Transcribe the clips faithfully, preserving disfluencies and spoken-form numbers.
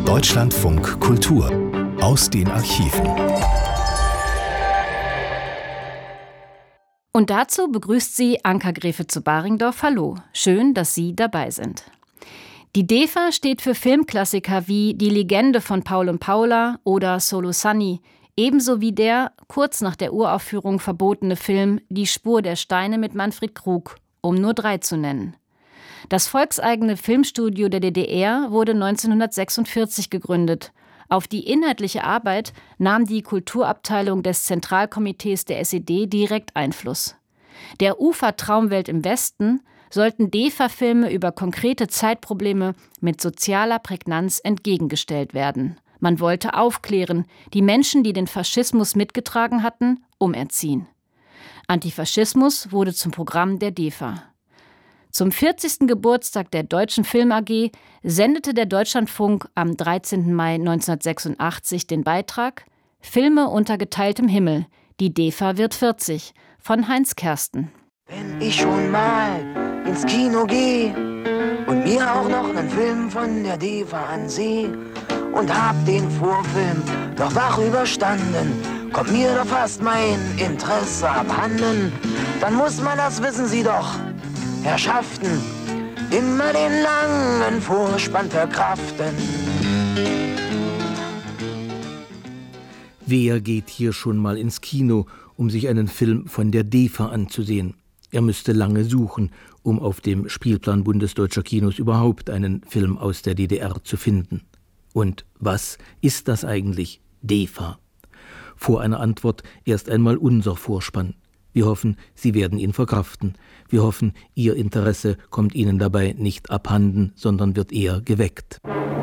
Deutschlandfunk Kultur aus den Archiven. Und dazu begrüßt sie Anka Gräfe zu Baringdorf. Hallo, schön, dass Sie dabei sind. Die DEFA steht für Filmklassiker wie Die Legende von Paul und Paula oder Solo Sunny, ebenso wie der kurz nach der Uraufführung verbotene Film Die Spur der Steine mit Manfred Krug, um nur drei zu nennen. Das volkseigene Filmstudio der D D R wurde neunzehnhundertsechsundvierzig gegründet. Auf die inhaltliche Arbeit nahm die Kulturabteilung des Zentralkomitees der S E D direkt Einfluss. Der Ufertraumwelt im Westen sollten DEFA-Filme über konkrete Zeitprobleme mit sozialer Prägnanz entgegengestellt werden. Man wollte aufklären, die Menschen, die den Faschismus mitgetragen hatten, umerziehen. Antifaschismus wurde zum Programm der DEFA. Zum vierzigsten Geburtstag der Deutschen Film A G sendete der Deutschlandfunk am dreizehnten Mai neunzehnhundertsechsundachtzig den Beitrag Filme unter geteiltem Himmel, die DEFA wird vierzig von Heinz Kersten. Wenn ich schon mal ins Kino gehe und mir auch noch einen Film von der DEFA ansehe und hab den Vorfilm doch wach überstanden, kommt mir doch fast mein Interesse abhanden, dann muss man, das wissen Sie doch, Herrschaften, immer den langen Vorspann verkraften. Wer geht hier schon mal ins Kino, um sich einen Film von der DEFA anzusehen? Er müsste lange suchen, um auf dem Spielplan bundesdeutscher Kinos überhaupt einen Film aus der D D R zu finden. Und was ist das eigentlich, DEFA? Vor einer Antwort erst einmal unser Vorspann. Wir hoffen, Sie werden ihn verkraften. Wir hoffen, Ihr Interesse kommt Ihnen dabei nicht abhanden, sondern wird eher geweckt.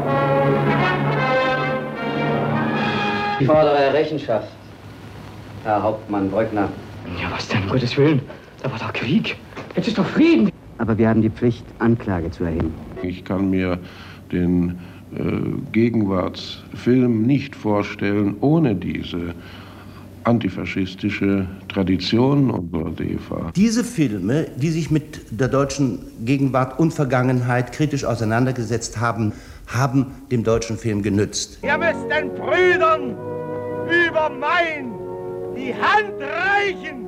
Ich fordere Rechenschaft, Herr Hauptmann Bröckner. Ja, was denn, um Gottes Willen? Da war doch Krieg. Jetzt ist doch Frieden. Aber wir haben die Pflicht, Anklage zu erheben. Ich kann mir den äh, Gegenwartsfilm nicht vorstellen ohne diese antifaschistische Tradition unserer DEFA. Diese Filme, die sich mit der deutschen Gegenwart und Vergangenheit kritisch auseinandergesetzt haben, haben dem deutschen Film genützt. Ihr müsst den Brüdern über Main die Hand reichen.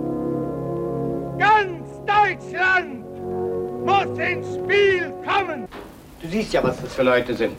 Ganz Deutschland muss ins Spiel kommen. Du siehst ja, was das für Leute sind.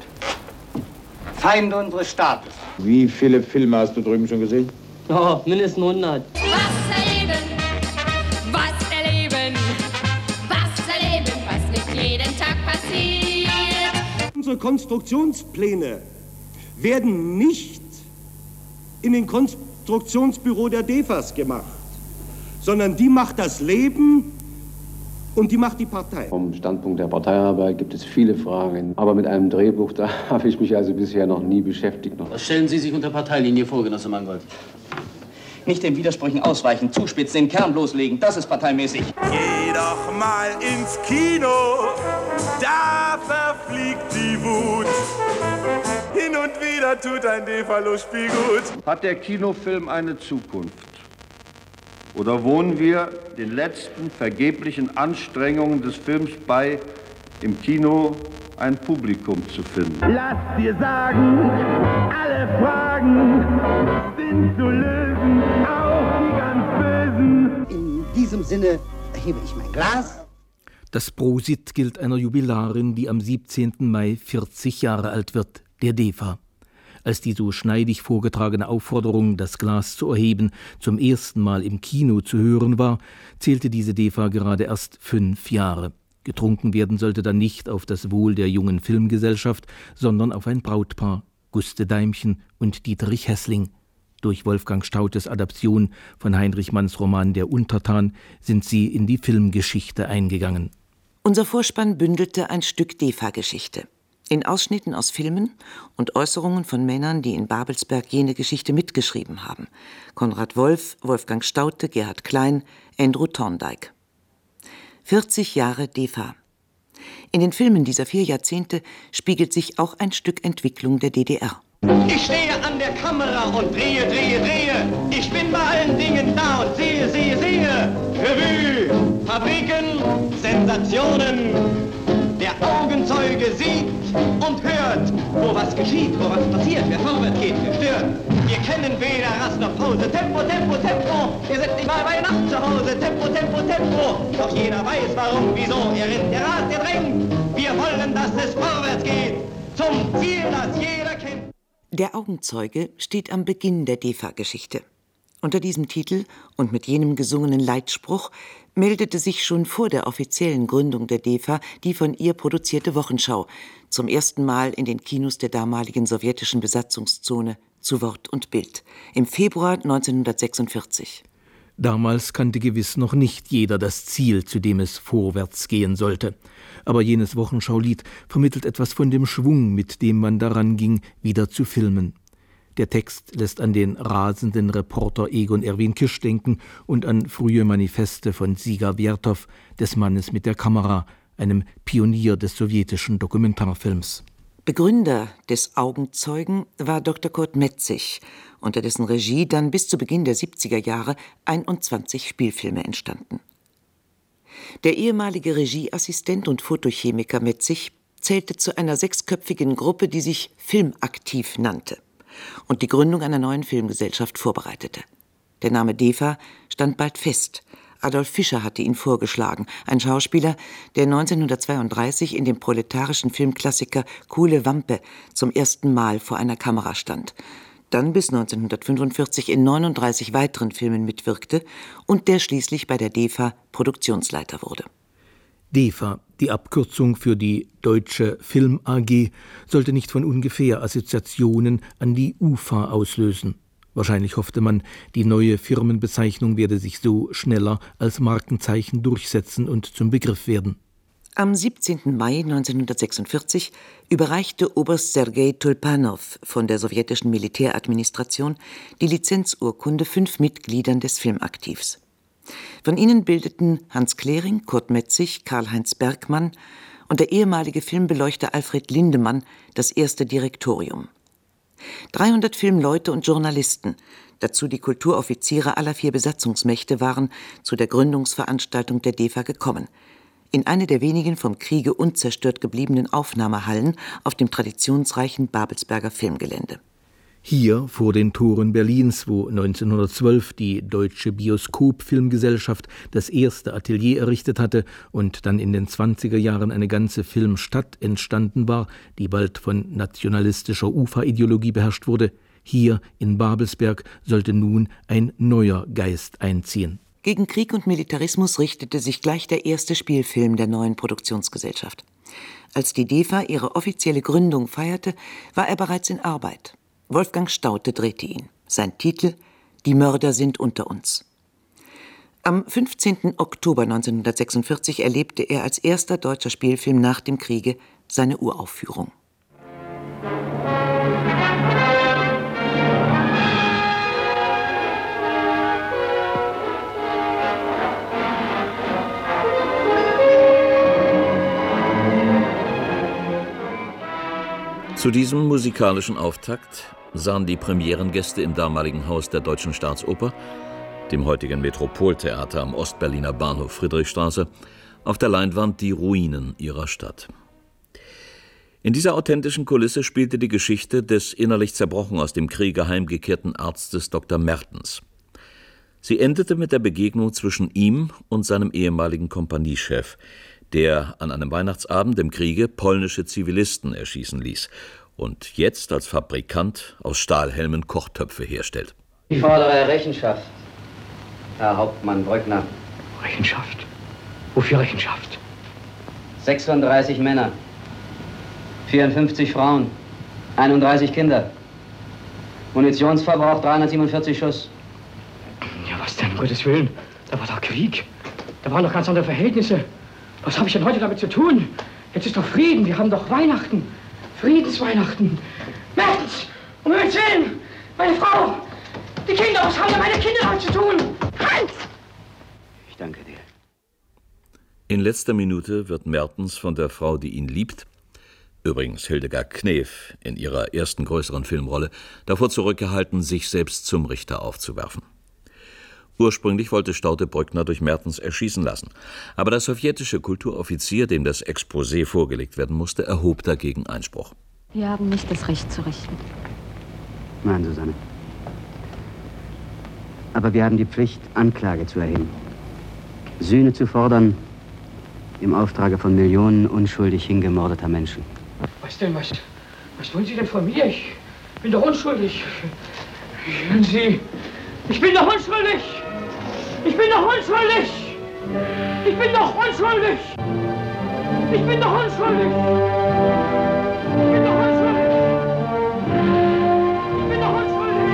Feinde unseres Staates. Wie viele Filme hast du drüben schon gesehen? Oh, mindestens hundert. Was erleben, was erleben, was erleben, was nicht jeden Tag passiert. Unsere Konstruktionspläne werden nicht in den Konstruktionsbüro der DEFAs gemacht, sondern die macht das Leben und die macht die Partei. Vom Standpunkt der Parteiarbeit gibt es viele Fragen, aber mit einem Drehbuch, da habe ich mich also bisher noch nie beschäftigt. Was stellen Sie sich unter Parteilinie vor, Genosse Mangold? Nicht den Widersprüchen ausweichen, zuspitzen, den Kern bloßlegen, das ist parteimäßig. Geh doch mal ins Kino, da verfliegt die Wut. Hin und wieder tut ein DEFA-Lustspiel gut. Hat der Kinofilm eine Zukunft? Oder wohnen wir den letzten vergeblichen Anstrengungen des Films bei, im Kino ein Publikum zu finden? Lass dir sagen, alle Fragen sind zu lösen, auch die ganz Bösen. In diesem Sinne erhebe ich mein Glas. Das Prosit gilt einer Jubilarin, die am siebzehnten Mai vierzig Jahre alt wird, der DEFA. Als die so schneidig vorgetragene Aufforderung, das Glas zu erheben, zum ersten Mal im Kino zu hören war, zählte diese DEFA gerade erst fünf Jahre. Getrunken werden sollte dann nicht auf das Wohl der jungen Filmgesellschaft, sondern auf ein Brautpaar, Guste Deimchen und Dieterich Hessling. Durch Wolfgang Staudtes Adaption von Heinrich Manns Roman Der Untertan sind sie in die Filmgeschichte eingegangen. Unser Vorspann bündelte ein Stück DEFA-Geschichte. In Ausschnitten aus Filmen und Äußerungen von Männern, die in Babelsberg jene Geschichte mitgeschrieben haben. Konrad Wolf, Wolfgang Staudte, Gerhard Klein, Andrew Thorndike. vierzig Jahre DEFA. In den Filmen dieser vier Jahrzehnte spiegelt sich auch ein Stück Entwicklung der D D R. Ich stehe an der Kamera und drehe, drehe, drehe. Ich bin bei allen Dingen da und sehe, sehe, sehe. Revue, Fabriken, Sensationen. Der Augenzeuge sieht und hört gehört. Wo was geschieht, wo was passiert, wer vorwärts geht, gestört. Wir kennen weder Rast noch Pause. Tempo, Tempo, Tempo. Wir sind nicht mal bei Nacht zu Hause. Tempo, Tempo, Tempo. Doch jeder weiß warum, wieso. Er rennt, er rast, er drängt. Wir wollen, dass es vorwärts geht. Zum Ziel, das jeder kennt. Der Augenzeuge steht am Beginn der D E F A-Geschichte. Unter diesem Titel und mit jenem gesungenen Leitspruch meldete sich schon vor der offiziellen Gründung der D E F A die von ihr produzierte Wochenschau, zum ersten Mal in den Kinos der damaligen sowjetischen Besatzungszone, zu Wort und Bild, im Februar neunzehnhundertsechsundvierzig. Damals kannte gewiss noch nicht jeder das Ziel, zu dem es vorwärts gehen sollte. Aber jenes Wochenschaulied vermittelt etwas von dem Schwung, mit dem man daran ging, wieder zu filmen. Der Text lässt an den rasenden Reporter Egon Erwin Kisch denken und an frühe Manifeste von Siga Wiertow, des Mannes mit der Kamera, einem Pionier des sowjetischen Dokumentarfilms. Begründer des Augenzeugen war Doktor Kurt Metzig, unter dessen Regie dann bis zu Beginn der siebziger Jahre einundzwanzig Spielfilme entstanden. Der ehemalige Regieassistent und Fotochemiker Metzig zählte zu einer sechsköpfigen Gruppe, die sich Filmaktiv nannte und die Gründung einer neuen Filmgesellschaft vorbereitete. Der Name D E F A stand bald fest. Adolf Fischer hatte ihn vorgeschlagen, ein Schauspieler, der neunzehnhundertzweiunddreißig in dem proletarischen Filmklassiker Kuhle Wampe zum ersten Mal vor einer Kamera stand, dann bis neunzehnhundertfünfundvierzig in neununddreißig weiteren Filmen mitwirkte und der schließlich bei der D E F A Produktionsleiter wurde. D E F A, die Abkürzung für die Deutsche Film A G, sollte nicht von ungefähr Assoziationen an die U F A auslösen. Wahrscheinlich hoffte man, die neue Firmenbezeichnung werde sich so schneller als Markenzeichen durchsetzen und zum Begriff werden. Am siebzehnten Mai neunzehnhundertsechsundvierzig überreichte Oberst Sergei Tulpanow von der sowjetischen Militäradministration die Lizenzurkunde fünf Mitgliedern des Filmaktivs. Von ihnen bildeten Hans Klering, Kurt Metzig, Karl-Heinz Bergmann und der ehemalige Filmbeleuchter Alfred Lindemann das erste Direktorium. dreihundert Filmleute und Journalisten, dazu die Kulturoffiziere aller vier Besatzungsmächte, waren zu der Gründungsveranstaltung der D E F A gekommen, in eine der wenigen vom Kriege unzerstört gebliebenen Aufnahmehallen auf dem traditionsreichen Babelsberger Filmgelände. Hier vor den Toren Berlins, wo neunzehnhundertzwölf die Deutsche Bioskop-Filmgesellschaft das erste Atelier errichtet hatte und dann in den zwanziger Jahren eine ganze Filmstadt entstanden war, die bald von nationalistischer U F A-Ideologie beherrscht wurde, hier in Babelsberg sollte nun ein neuer Geist einziehen. Gegen Krieg und Militarismus richtete sich gleich der erste Spielfilm der neuen Produktionsgesellschaft. Als die D E F A ihre offizielle Gründung feierte, war er bereits in Arbeit. Wolfgang Staudte drehte ihn. Sein Titel: Die Mörder sind unter uns. Am fünfzehnten Oktober neunzehnhundertsechsundvierzig erlebte er als erster deutscher Spielfilm nach dem Kriege seine Uraufführung. Zu diesem musikalischen Auftakt sahen die Premierengäste im damaligen Haus der Deutschen Staatsoper, dem heutigen Metropoltheater am Ostberliner Bahnhof Friedrichstraße, auf der Leinwand die Ruinen ihrer Stadt. In dieser authentischen Kulisse spielte die Geschichte des innerlich zerbrochen aus dem Kriege heimgekehrten Arztes Doktor Mertens. Sie endete mit der Begegnung zwischen ihm und seinem ehemaligen Kompaniechef, der an einem Weihnachtsabend im Kriege polnische Zivilisten erschießen ließ und jetzt als Fabrikant aus Stahlhelmen Kochtöpfe herstellt. Ich fordere Rechenschaft, Herr Hauptmann Brückner. Rechenschaft? Wofür Rechenschaft? sechsunddreißig Männer, vierundfünfzig Frauen, einunddreißig Kinder. Munitionsverbrauch dreihundertsiebenundvierzig Schuss. Ja, was denn, um Gottes Willen? Da war doch Krieg. Da waren doch ganz andere Verhältnisse. Was habe ich denn heute damit zu tun? Jetzt ist doch Frieden, wir haben doch Weihnachten. Friedensweihnachten. Mertens, um Himmels Willen, meine Frau, die Kinder, was haben denn meine Kinder damit zu tun? Hans! Ich danke dir. In letzter Minute wird Mertens von der Frau, die ihn liebt, übrigens Hildegard Knef in ihrer ersten größeren Filmrolle, davor zurückgehalten, sich selbst zum Richter aufzuwerfen. Ursprünglich wollte Staudte Brückner durch Mertens erschießen lassen. Aber der sowjetische Kulturoffizier, dem das Exposé vorgelegt werden musste, erhob dagegen Einspruch. Wir haben nicht das Recht zu richten. Nein, Susanne. Aber wir haben die Pflicht, Anklage zu erheben. Sühne zu fordern im Auftrage von Millionen unschuldig hingemordeter Menschen. Was denn, was, was wollen Sie denn von mir? Ich bin doch unschuldig. Hören Sie, ich bin doch unschuldig! Ich bin doch unschuldig! Ich bin doch unschuldig! Ich bin doch unschuldig! Ich bin doch unschuldig! Ich bin doch unschuldig!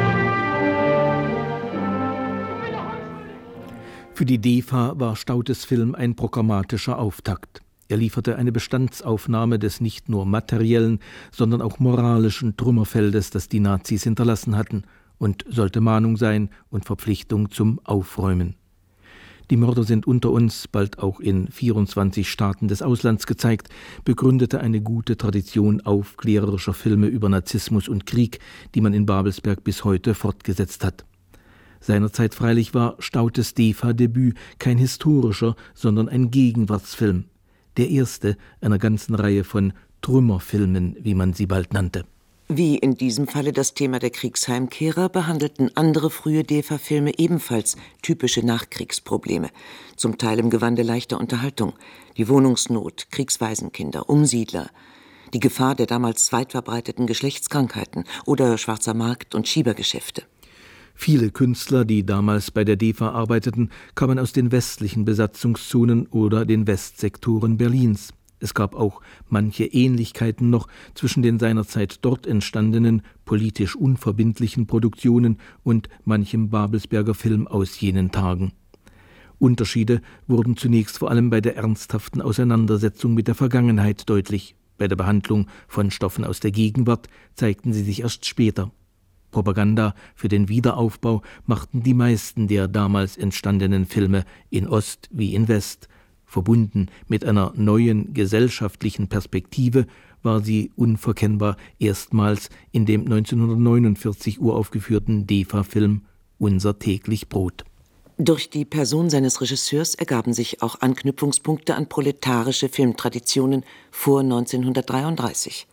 Für die D E F A war Staudtes Film ein programmatischer Auftakt. Er lieferte eine Bestandsaufnahme des nicht nur materiellen, sondern auch moralischen Trümmerfeldes, das die Nazis hinterlassen hatten, und sollte Mahnung sein und Verpflichtung zum Aufräumen. Die Mörder sind unter uns, bald auch in vierundzwanzig Staaten des Auslands gezeigt, begründete eine gute Tradition aufklärerischer Filme über Narzissmus und Krieg, die man in Babelsberg bis heute fortgesetzt hat. Seinerzeit freilich war Staudtes D E F A-Debüt kein historischer, sondern ein Gegenwartsfilm, der erste einer ganzen Reihe von Trümmerfilmen, wie man sie bald nannte. Wie in diesem Falle das Thema der Kriegsheimkehrer behandelten andere frühe D E F A-Filme ebenfalls typische Nachkriegsprobleme, zum Teil im Gewande leichter Unterhaltung: die Wohnungsnot, Kriegswaisenkinder, Umsiedler, die Gefahr der damals weit verbreiteten Geschlechtskrankheiten oder schwarzer Markt und Schiebergeschäfte. Viele Künstler, die damals bei der D E F A arbeiteten, kamen aus den westlichen Besatzungszonen oder den Westsektoren Berlins. Es gab auch manche Ähnlichkeiten noch zwischen den seinerzeit dort entstandenen, politisch unverbindlichen Produktionen und manchem Babelsberger Film aus jenen Tagen. Unterschiede wurden zunächst vor allem bei der ernsthaften Auseinandersetzung mit der Vergangenheit deutlich. Bei der Behandlung von Stoffen aus der Gegenwart zeigten sie sich erst später. Propaganda für den Wiederaufbau machten die meisten der damals entstandenen Filme in Ost wie in West. Verbunden mit einer neuen gesellschaftlichen Perspektive war sie unverkennbar erstmals in dem neunzehnhundertneunundvierzig uraufgeführten D E F A-Film Unser täglich Brot. Durch die Person seines Regisseurs ergaben sich auch Anknüpfungspunkte an proletarische Filmtraditionen vor neunzehnhundertdreiunddreißig.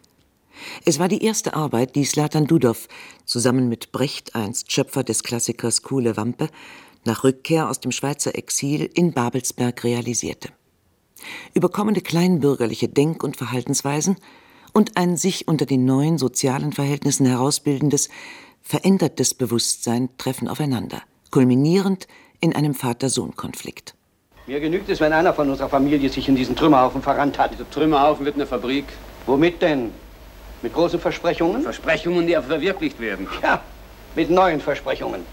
Es war die erste Arbeit, die Zlatan Dudow zusammen mit Brecht, einst Schöpfer des Klassikers Kuhle Wampe, nach Rückkehr aus dem Schweizer Exil in Babelsberg realisierte. Überkommene kleinbürgerliche Denk- und Verhaltensweisen und ein sich unter den neuen sozialen Verhältnissen herausbildendes, verändertes Bewusstsein treffen aufeinander, kulminierend in einem Vater-Sohn-Konflikt. Mir genügt es, wenn einer von unserer Familie sich in diesen Trümmerhaufen verrannt hat. Dieser Trümmerhaufen wird eine Fabrik. Womit denn? Mit großen Versprechungen? Versprechungen, die aber verwirklicht werden. Ja, mit neuen Versprechungen.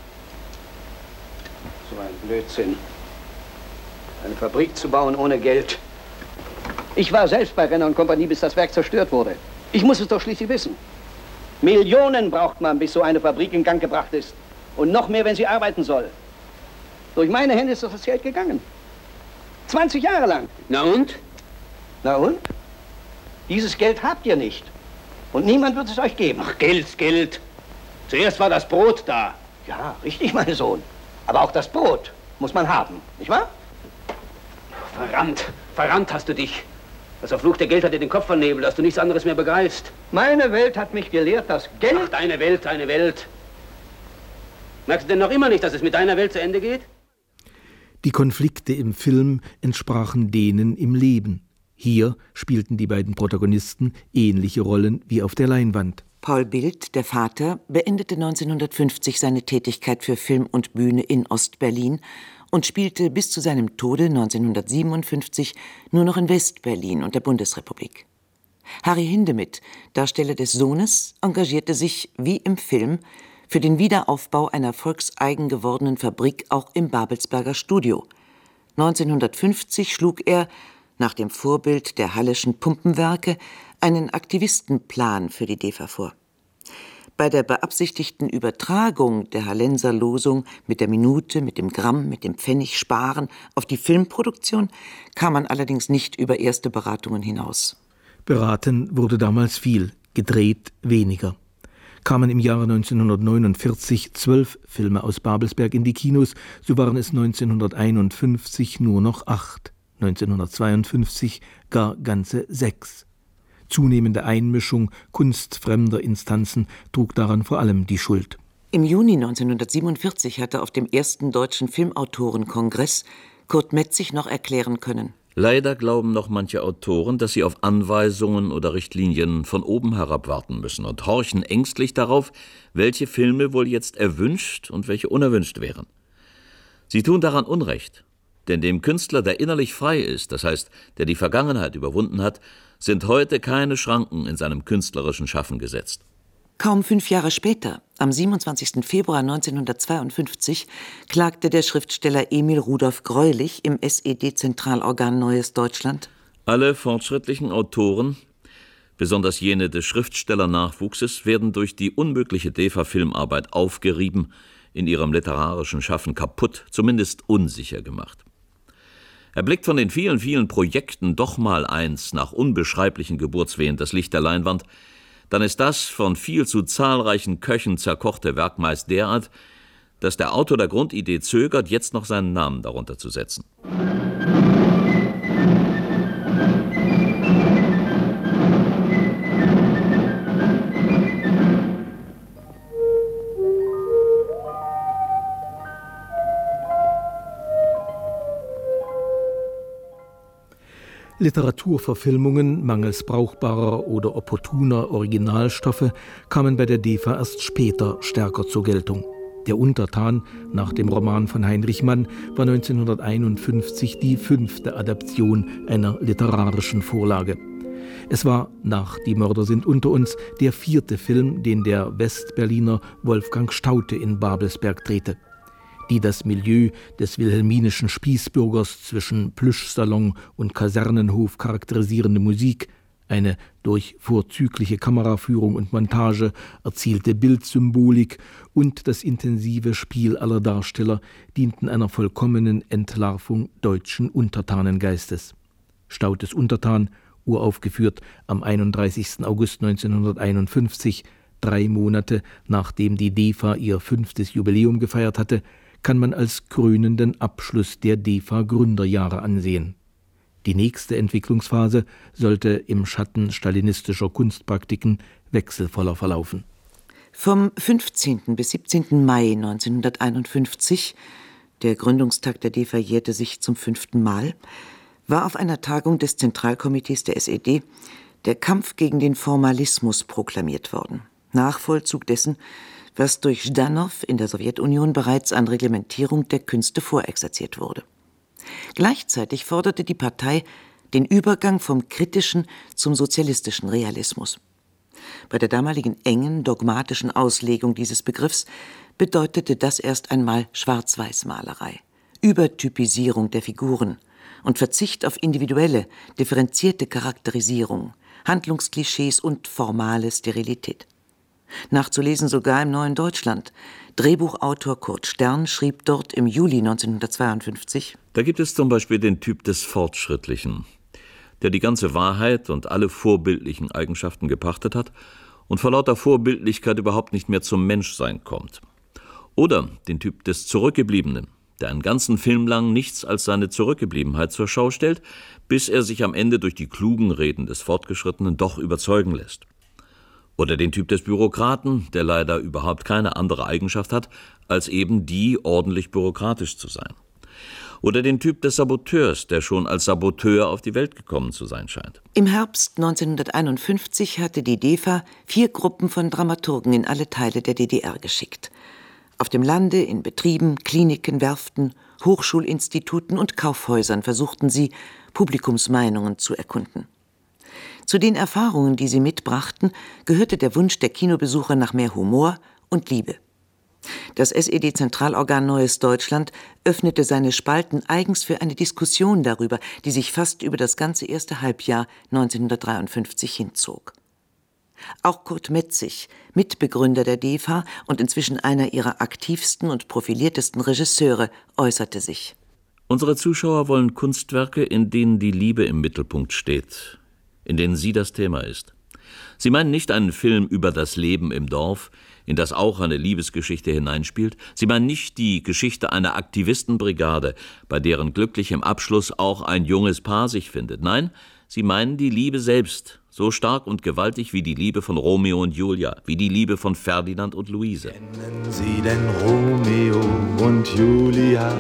So ein Blödsinn. Eine Fabrik zu bauen ohne Geld. Ich war selbst bei Renner und Kompanie, bis das Werk zerstört wurde. Ich muss es doch schließlich wissen. Millionen braucht man, bis so eine Fabrik in Gang gebracht ist. Und noch mehr, wenn sie arbeiten soll. Durch meine Hände ist doch das Geld gegangen. zwanzig Jahre lang. Na und? Na und? Dieses Geld habt ihr nicht. Und niemand wird es euch geben. Ach, Geld, Geld. Zuerst war das Brot da. Ja, richtig, mein Sohn. Aber auch das Brot muss man haben, nicht wahr? Verrannt, verrannt hast du dich. Das Verfluchte Geld hat dir den Kopf vernebelt, dass du nichts anderes mehr begreifst. Meine Welt hat mich gelehrt, dass Geld... Ach, deine Welt, deine Welt. Merkst du denn noch immer nicht, dass es mit deiner Welt zu Ende geht? Die Konflikte im Film entsprachen denen im Leben. Hier spielten die beiden Protagonisten ähnliche Rollen wie auf der Leinwand. Paul Bildt, der Vater, beendete neunzehnhundertfünfzig seine Tätigkeit für Film und Bühne in Ostberlin und spielte bis zu seinem Tode neunzehnhundertsiebenundfünfzig nur noch in Westberlin und der Bundesrepublik. Harry Hindemith, Darsteller des Sohnes, engagierte sich, wie im Film, für den Wiederaufbau einer volkseigen gewordenen Fabrik auch im Babelsberger Studio. neunzehnhundertfünfzig schlug er, nach dem Vorbild der Halleschen Pumpenwerke, einen Aktivistenplan für die D E F A vor. Bei der beabsichtigten Übertragung der Hallenser Losung mit der Minute, mit dem Gramm, mit dem Pfennig sparen auf die Filmproduktion kam man allerdings nicht über erste Beratungen hinaus. Beraten wurde damals viel, gedreht weniger. Kamen im Jahre neunzehnhundertneunundvierzig zwölf Filme aus Babelsberg in die Kinos, so waren es neunzehnhunderteinundfünfzig nur noch acht, neunzehnhundertzweiundfünfzig gar ganze sechs. Zunehmende Einmischung kunstfremder Instanzen trug daran vor allem die Schuld. Im Juni neunzehnhundertsiebenundvierzig hatte auf dem ersten deutschen Filmautorenkongress Kurt Metzig noch erklären können: Leider glauben noch manche Autoren, dass sie auf Anweisungen oder Richtlinien von oben herab warten müssen und horchen ängstlich darauf, welche Filme wohl jetzt erwünscht und welche unerwünscht wären. Sie tun daran Unrecht, denn dem Künstler, der innerlich frei ist, das heißt, der die Vergangenheit überwunden hat, sind heute keine Schranken in seinem künstlerischen Schaffen gesetzt. Kaum fünf Jahre später, am siebenundzwanzigsten Februar neunzehnhundertzweiundfünfzig, klagte der Schriftsteller Emil Rudolf Greulich im S E D-Zentralorgan Neues Deutschland: Alle fortschrittlichen Autoren, besonders jene des Schriftstellernachwuchses, werden durch die unmögliche D E F A-Filmarbeit aufgerieben, in ihrem literarischen Schaffen kaputt, zumindest unsicher gemacht. Erblickt von den vielen, vielen Projekten doch mal eins nach unbeschreiblichen Geburtswehen das Licht der Leinwand, dann ist das von viel zu zahlreichen Köchen zerkochte Werk meist derart, dass der Autor der Grundidee zögert, jetzt noch seinen Namen darunter zu setzen. Literaturverfilmungen mangels brauchbarer oder opportuner Originalstoffe kamen bei der D E F A erst später stärker zur Geltung. Der Untertan nach dem Roman von Heinrich Mann war neunzehnhunderteinundfünfzig die fünfte Adaption einer literarischen Vorlage. Es war nach Die Mörder sind unter uns der vierte Film, den der Westberliner Wolfgang Staudte in Babelsberg drehte. Die das Milieu des wilhelminischen Spießbürgers zwischen Plüschsalon und Kasernenhof charakterisierende Musik, eine durch vorzügliche Kameraführung und Montage erzielte Bildsymbolik und das intensive Spiel aller Darsteller dienten einer vollkommenen Entlarvung deutschen Untertanengeistes. Staudtes Untertan, uraufgeführt am einunddreißigsten August neunzehnhunderteinundfünfzig, drei Monate nachdem die D E F A ihr fünftes Jubiläum gefeiert hatte, kann man als krönenden Abschluss der D E F A-Gründerjahre ansehen. Die nächste Entwicklungsphase sollte im Schatten stalinistischer Kunstpraktiken wechselvoller verlaufen. Vom fünfzehnten bis siebzehnten Mai neunzehnhunderteinundfünfzig, der Gründungstag der D E F A jährte sich zum fünften Mal, war auf einer Tagung des Zentralkomitees der S E D der Kampf gegen den Formalismus proklamiert worden. Nachvollzug dessen, was durch Ždanov in der Sowjetunion bereits an Reglementierung der Künste vorexerziert wurde. Gleichzeitig forderte die Partei den Übergang vom kritischen zum sozialistischen Realismus. Bei der damaligen engen, dogmatischen Auslegung dieses Begriffs bedeutete das erst einmal Schwarz-Weiß-Malerei, Übertypisierung der Figuren und Verzicht auf individuelle, differenzierte Charakterisierung, Handlungsklischees und formale Sterilität. Nachzulesen sogar im Neuen Deutschland. Drehbuchautor Kurt Stern schrieb dort im Juli neunzehnhundertzweiundfünfzig: Da gibt es zum Beispiel den Typ des Fortschrittlichen, der die ganze Wahrheit und alle vorbildlichen Eigenschaften gepachtet hat und vor lauter Vorbildlichkeit überhaupt nicht mehr zum Menschsein kommt. Oder den Typ des Zurückgebliebenen, der einen ganzen Film lang nichts als seine Zurückgebliebenheit zur Schau stellt, bis er sich am Ende durch die klugen Reden des Fortgeschrittenen doch überzeugen lässt. Oder den Typ des Bürokraten, der leider überhaupt keine andere Eigenschaft hat, als eben die, ordentlich bürokratisch zu sein. Oder den Typ des Saboteurs, der schon als Saboteur auf die Welt gekommen zu sein scheint. Im Herbst neunzehnhunderteinundfünfzig hatte die D E F A vier Gruppen von Dramaturgen in alle Teile der D D R geschickt. Auf dem Lande, in Betrieben, Kliniken, Werften, Hochschulinstituten und Kaufhäusern versuchten sie, Publikumsmeinungen zu erkunden. Zu den Erfahrungen, die sie mitbrachten, gehörte der Wunsch der Kinobesucher nach mehr Humor und Liebe. Das S E D-Zentralorgan Neues Deutschland öffnete seine Spalten eigens für eine Diskussion darüber, die sich fast über das ganze erste Halbjahr neunzehnhundertdreiundfünfzig hinzog. Auch Kurt Metzig, Mitbegründer der D E F A und inzwischen einer ihrer aktivsten und profiliertesten Regisseure, äußerte sich: Unsere Zuschauer wollen Kunstwerke, in denen die Liebe im Mittelpunkt steht, in denen sie das Thema ist. Sie meinen nicht einen Film über das Leben im Dorf, in das auch eine Liebesgeschichte hineinspielt. Sie meinen nicht die Geschichte einer Aktivistenbrigade, bei deren glücklichem Abschluss auch ein junges Paar sich findet. Nein, sie meinen die Liebe selbst So stark und gewaltig wie die Liebe von Romeo und Julia, wie die Liebe von Ferdinand und Luise. Kennen Sie denn Romeo und Julia?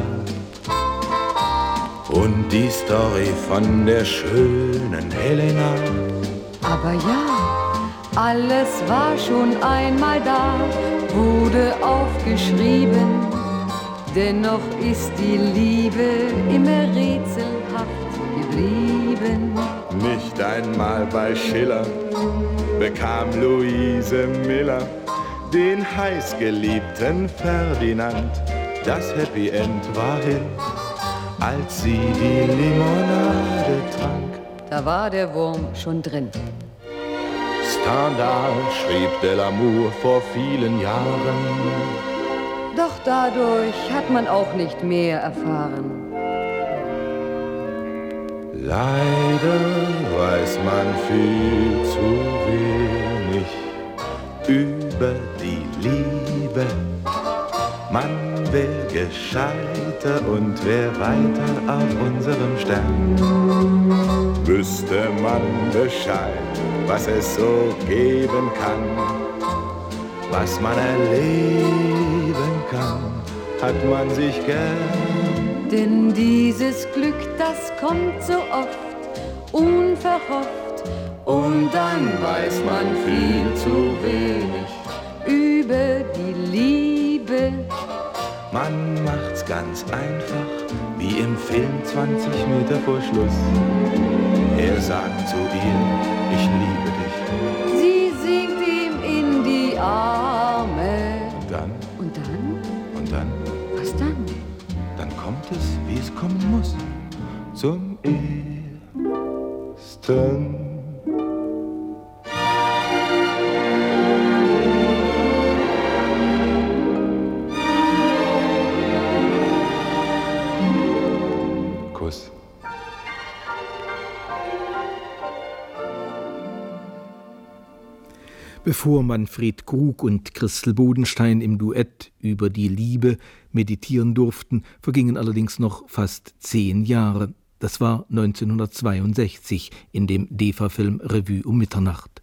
Und die Story von der schönen Helena? Aber ja, alles war schon einmal da, wurde aufgeschrieben. Dennoch ist die Liebe immer rätselhaft geblieben. Nicht einmal bei Schiller bekam Luise Miller den heißgeliebten Ferdinand. Das Happy End war hin, als sie die Limonade trank. Da war der Wurm schon drin. Stendhal schrieb Delamour vor vielen Jahren. Doch dadurch hat man auch nicht mehr erfahren. Leider weiß man viel zu wenig über die Liebe. Man wär gescheiter und wär weiter auf unserem Stern. Wüsste man Bescheid, was es so geben kann, was man erleben kann, hat man sich gern. Denn dieses Glück, das kommt so oft, unverhofft. Und dann weiß man viel zu wenig über die Liebe. Man macht's ganz einfach, wie im Film zwanzig Meter vor Schluss. Er sagt zu ihr, ich liebe dich. Sie sinkt ihm in die Arme. Und dann? Und dann? Und dann? Was dann? Dann kommt es, wie es kommen muss, zum ersten Kuss. Bevor Manfred Krug und Christel Bodenstein im Duett über die Liebe meditieren durften, vergingen allerdings noch fast zehn Jahre. Das war neunzehnhundertzweiundsechzig in dem D E F A-Film Revue um Mitternacht.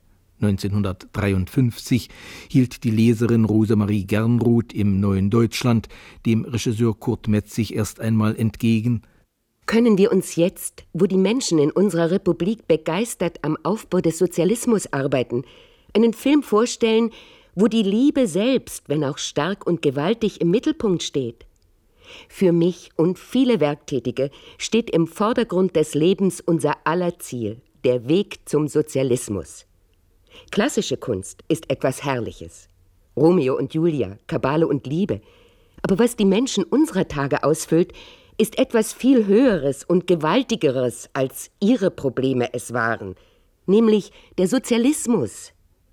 neunzehnhundertdreiundfünfzig hielt die Leserin Rosemarie Gernroth im Neuen Deutschland dem Regisseur Kurt Metzig erst einmal entgegen: Können wir uns jetzt, wo die Menschen in unserer Republik begeistert am Aufbau des Sozialismus arbeiten, einen Film vorstellen, wo die Liebe selbst, wenn auch stark und gewaltig, im Mittelpunkt steht? Für mich und viele Werktätige steht im Vordergrund des Lebens unser aller Ziel, der Weg zum Sozialismus. Klassische Kunst ist etwas Herrliches. Romeo und Julia, Kabale und Liebe. Aber was die Menschen unserer Tage ausfüllt, ist etwas viel Höheres und Gewaltigeres, als ihre Probleme es waren, nämlich der Sozialismus.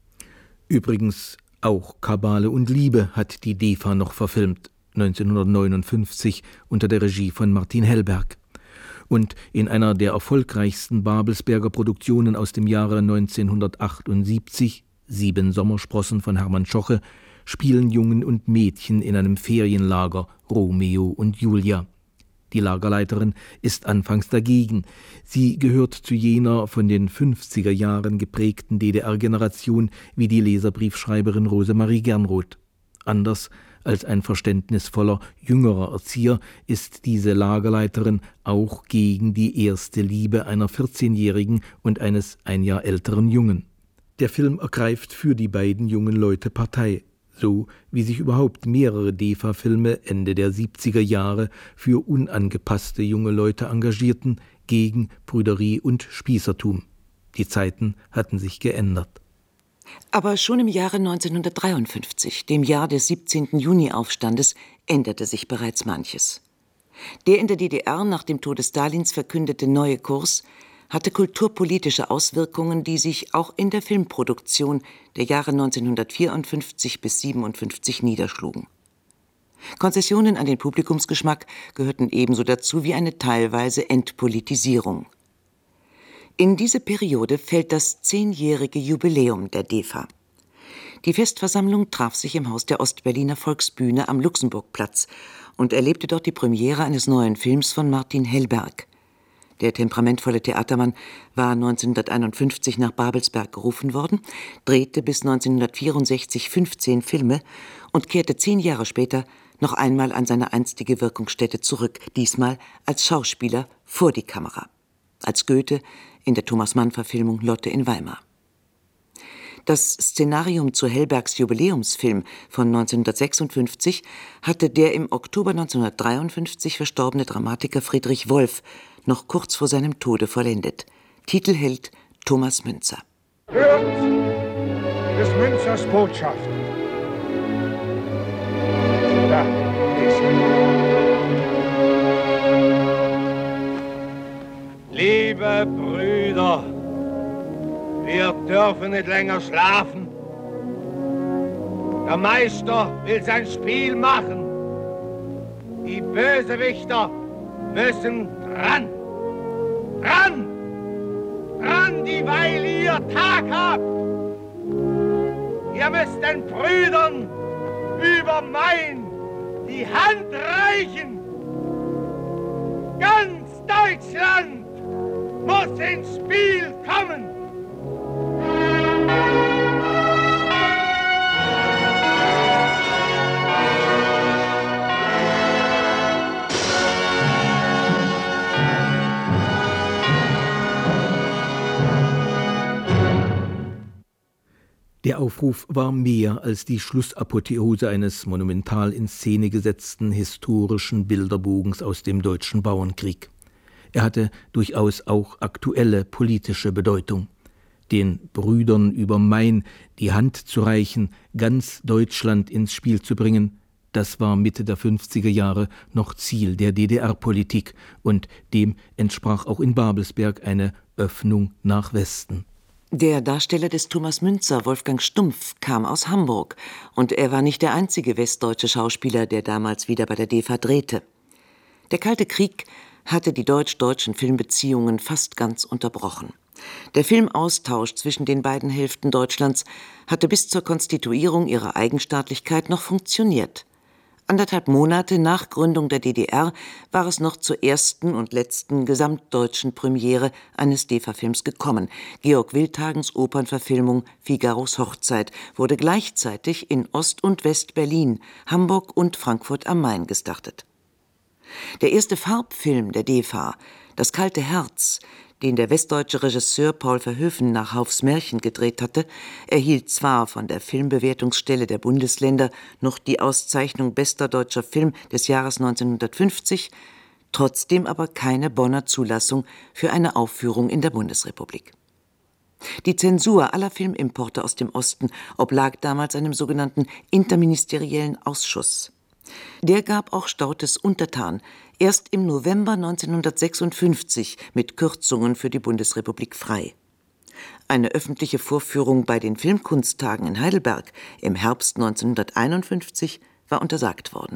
Übrigens, auch Kabale und Liebe hat die D E F A noch verfilmt, neunzehnhundertneunundfünfzig unter der Regie von Martin Hellberg. Und in einer der erfolgreichsten Babelsberger Produktionen aus dem Jahre neunzehnhundertachtundsiebzig, Sieben Sommersprossen von Hermann Schoche, spielen Jungen und Mädchen in einem Ferienlager Romeo und Julia. Die Lagerleiterin ist anfangs dagegen. Sie gehört zu jener von den fünfziger Jahren geprägten D D R-Generation wie die Leserbriefschreiberin Rosemarie Gernroth. Anders als ein verständnisvoller, jüngerer Erzieher ist diese Lagerleiterin auch gegen die erste Liebe einer vierzehnjährigen und eines ein Jahr älteren Jungen. Der Film ergreift für die beiden jungen Leute Partei, so wie sich überhaupt mehrere D E F A-Filme Ende der siebziger Jahre für unangepasste junge Leute engagierten, gegen Prüderie und Spießertum. Die Zeiten hatten sich geändert. Aber schon im Jahre neunzehnhundertdreiundfünfzig, dem Jahr des siebzehnten Juni-Aufstandes, änderte sich bereits manches. Der in der D D R nach dem Tode Stalins verkündete neue Kurs hatte kulturpolitische Auswirkungen, die sich auch in der Filmproduktion der Jahre neunzehnhundertvierundfünfzig bis siebenundfünfzig niederschlugen. Konzessionen an den Publikumsgeschmack gehörten ebenso dazu wie eine teilweise Entpolitisierung. In diese Periode fällt das zehnjährige Jubiläum der D E F A. Die Festversammlung traf sich im Haus der Ostberliner Volksbühne am Luxemburgplatz und erlebte dort die Premiere eines neuen Films von Martin Hellberg. Der temperamentvolle Theatermann war neunzehnhunderteinundfünfzig nach Babelsberg gerufen worden, drehte bis neunzehnhundertvierundsechzig fünfzehn Filme und kehrte zehn Jahre später noch einmal an seine einstige Wirkungsstätte zurück, diesmal als Schauspieler vor die Kamera, als Goethe in der Thomas-Mann-Verfilmung Lotte in Weimar. Das Szenarium zu Hellbergs Jubiläumsfilm von neunzehnhundertsechsundfünfzig hatte der im Oktober neunzehnhundertdreiundfünfzig verstorbene Dramatiker Friedrich Wolf noch kurz vor seinem Tode vollendet. Titelheld Thomas Münzer. Hört des Münzers Botschaft. Da ist sie. Liebe Brüder, wir dürfen nicht länger schlafen. Der Meister will sein Spiel machen. Die Bösewichter müssen dran. Dran! Dran, dieweil ihr Tag habt. Ihr müsst den Brüdern über Main die Hand reichen. Ganz Deutschland muss ins Spiel kommen. Der Aufruf war mehr als die Schlussapotheose eines monumental in Szene gesetzten historischen Bilderbogens aus dem Deutschen Bauernkrieg. Er hatte durchaus auch aktuelle politische Bedeutung. Den Brüdern über Main die Hand zu reichen, ganz Deutschland ins Spiel zu bringen, das war Mitte der fünfziger Jahre noch Ziel der D D R-Politik und dem entsprach auch in Babelsberg eine Öffnung nach Westen. Der Darsteller des Thomas Münzer, Wolfgang Stumpf, kam aus Hamburg und er war nicht der einzige westdeutsche Schauspieler, der damals wieder bei der D E F A drehte. Der Kalte Krieg hatte die deutsch-deutschen Filmbeziehungen fast ganz unterbrochen. Der Filmaustausch zwischen den beiden Hälften Deutschlands hatte bis zur Konstituierung ihrer Eigenstaatlichkeit noch funktioniert. Anderthalb Monate nach Gründung der D D R war es noch zur ersten und letzten gesamtdeutschen Premiere eines D E F A-Films gekommen. Georg Wildhagens Opernverfilmung Figaros Hochzeit wurde gleichzeitig in Ost- und West-Berlin, Hamburg und Frankfurt am Main gestartet. Der erste Farbfilm der D E F A, Das kalte Herz, den der westdeutsche Regisseur Paul Verhoeven nach Haufs Märchen gedreht hatte, erhielt zwar von der Filmbewertungsstelle der Bundesländer noch die Auszeichnung Bester deutscher Film des Jahres neunzehnhundertfünfzig, trotzdem aber keine Bonner Zulassung für eine Aufführung in der Bundesrepublik. Die Zensur aller Filmimporte aus dem Osten oblag damals einem sogenannten interministeriellen Ausschuss. Der gab auch Staudtes untertan, erst im November neunzehnhundertsechsundfünfzig mit Kürzungen für die Bundesrepublik frei. Eine öffentliche Vorführung bei den Filmkunsttagen in Heidelberg im Herbst neunzehnhunderteinundfünfzig war untersagt worden.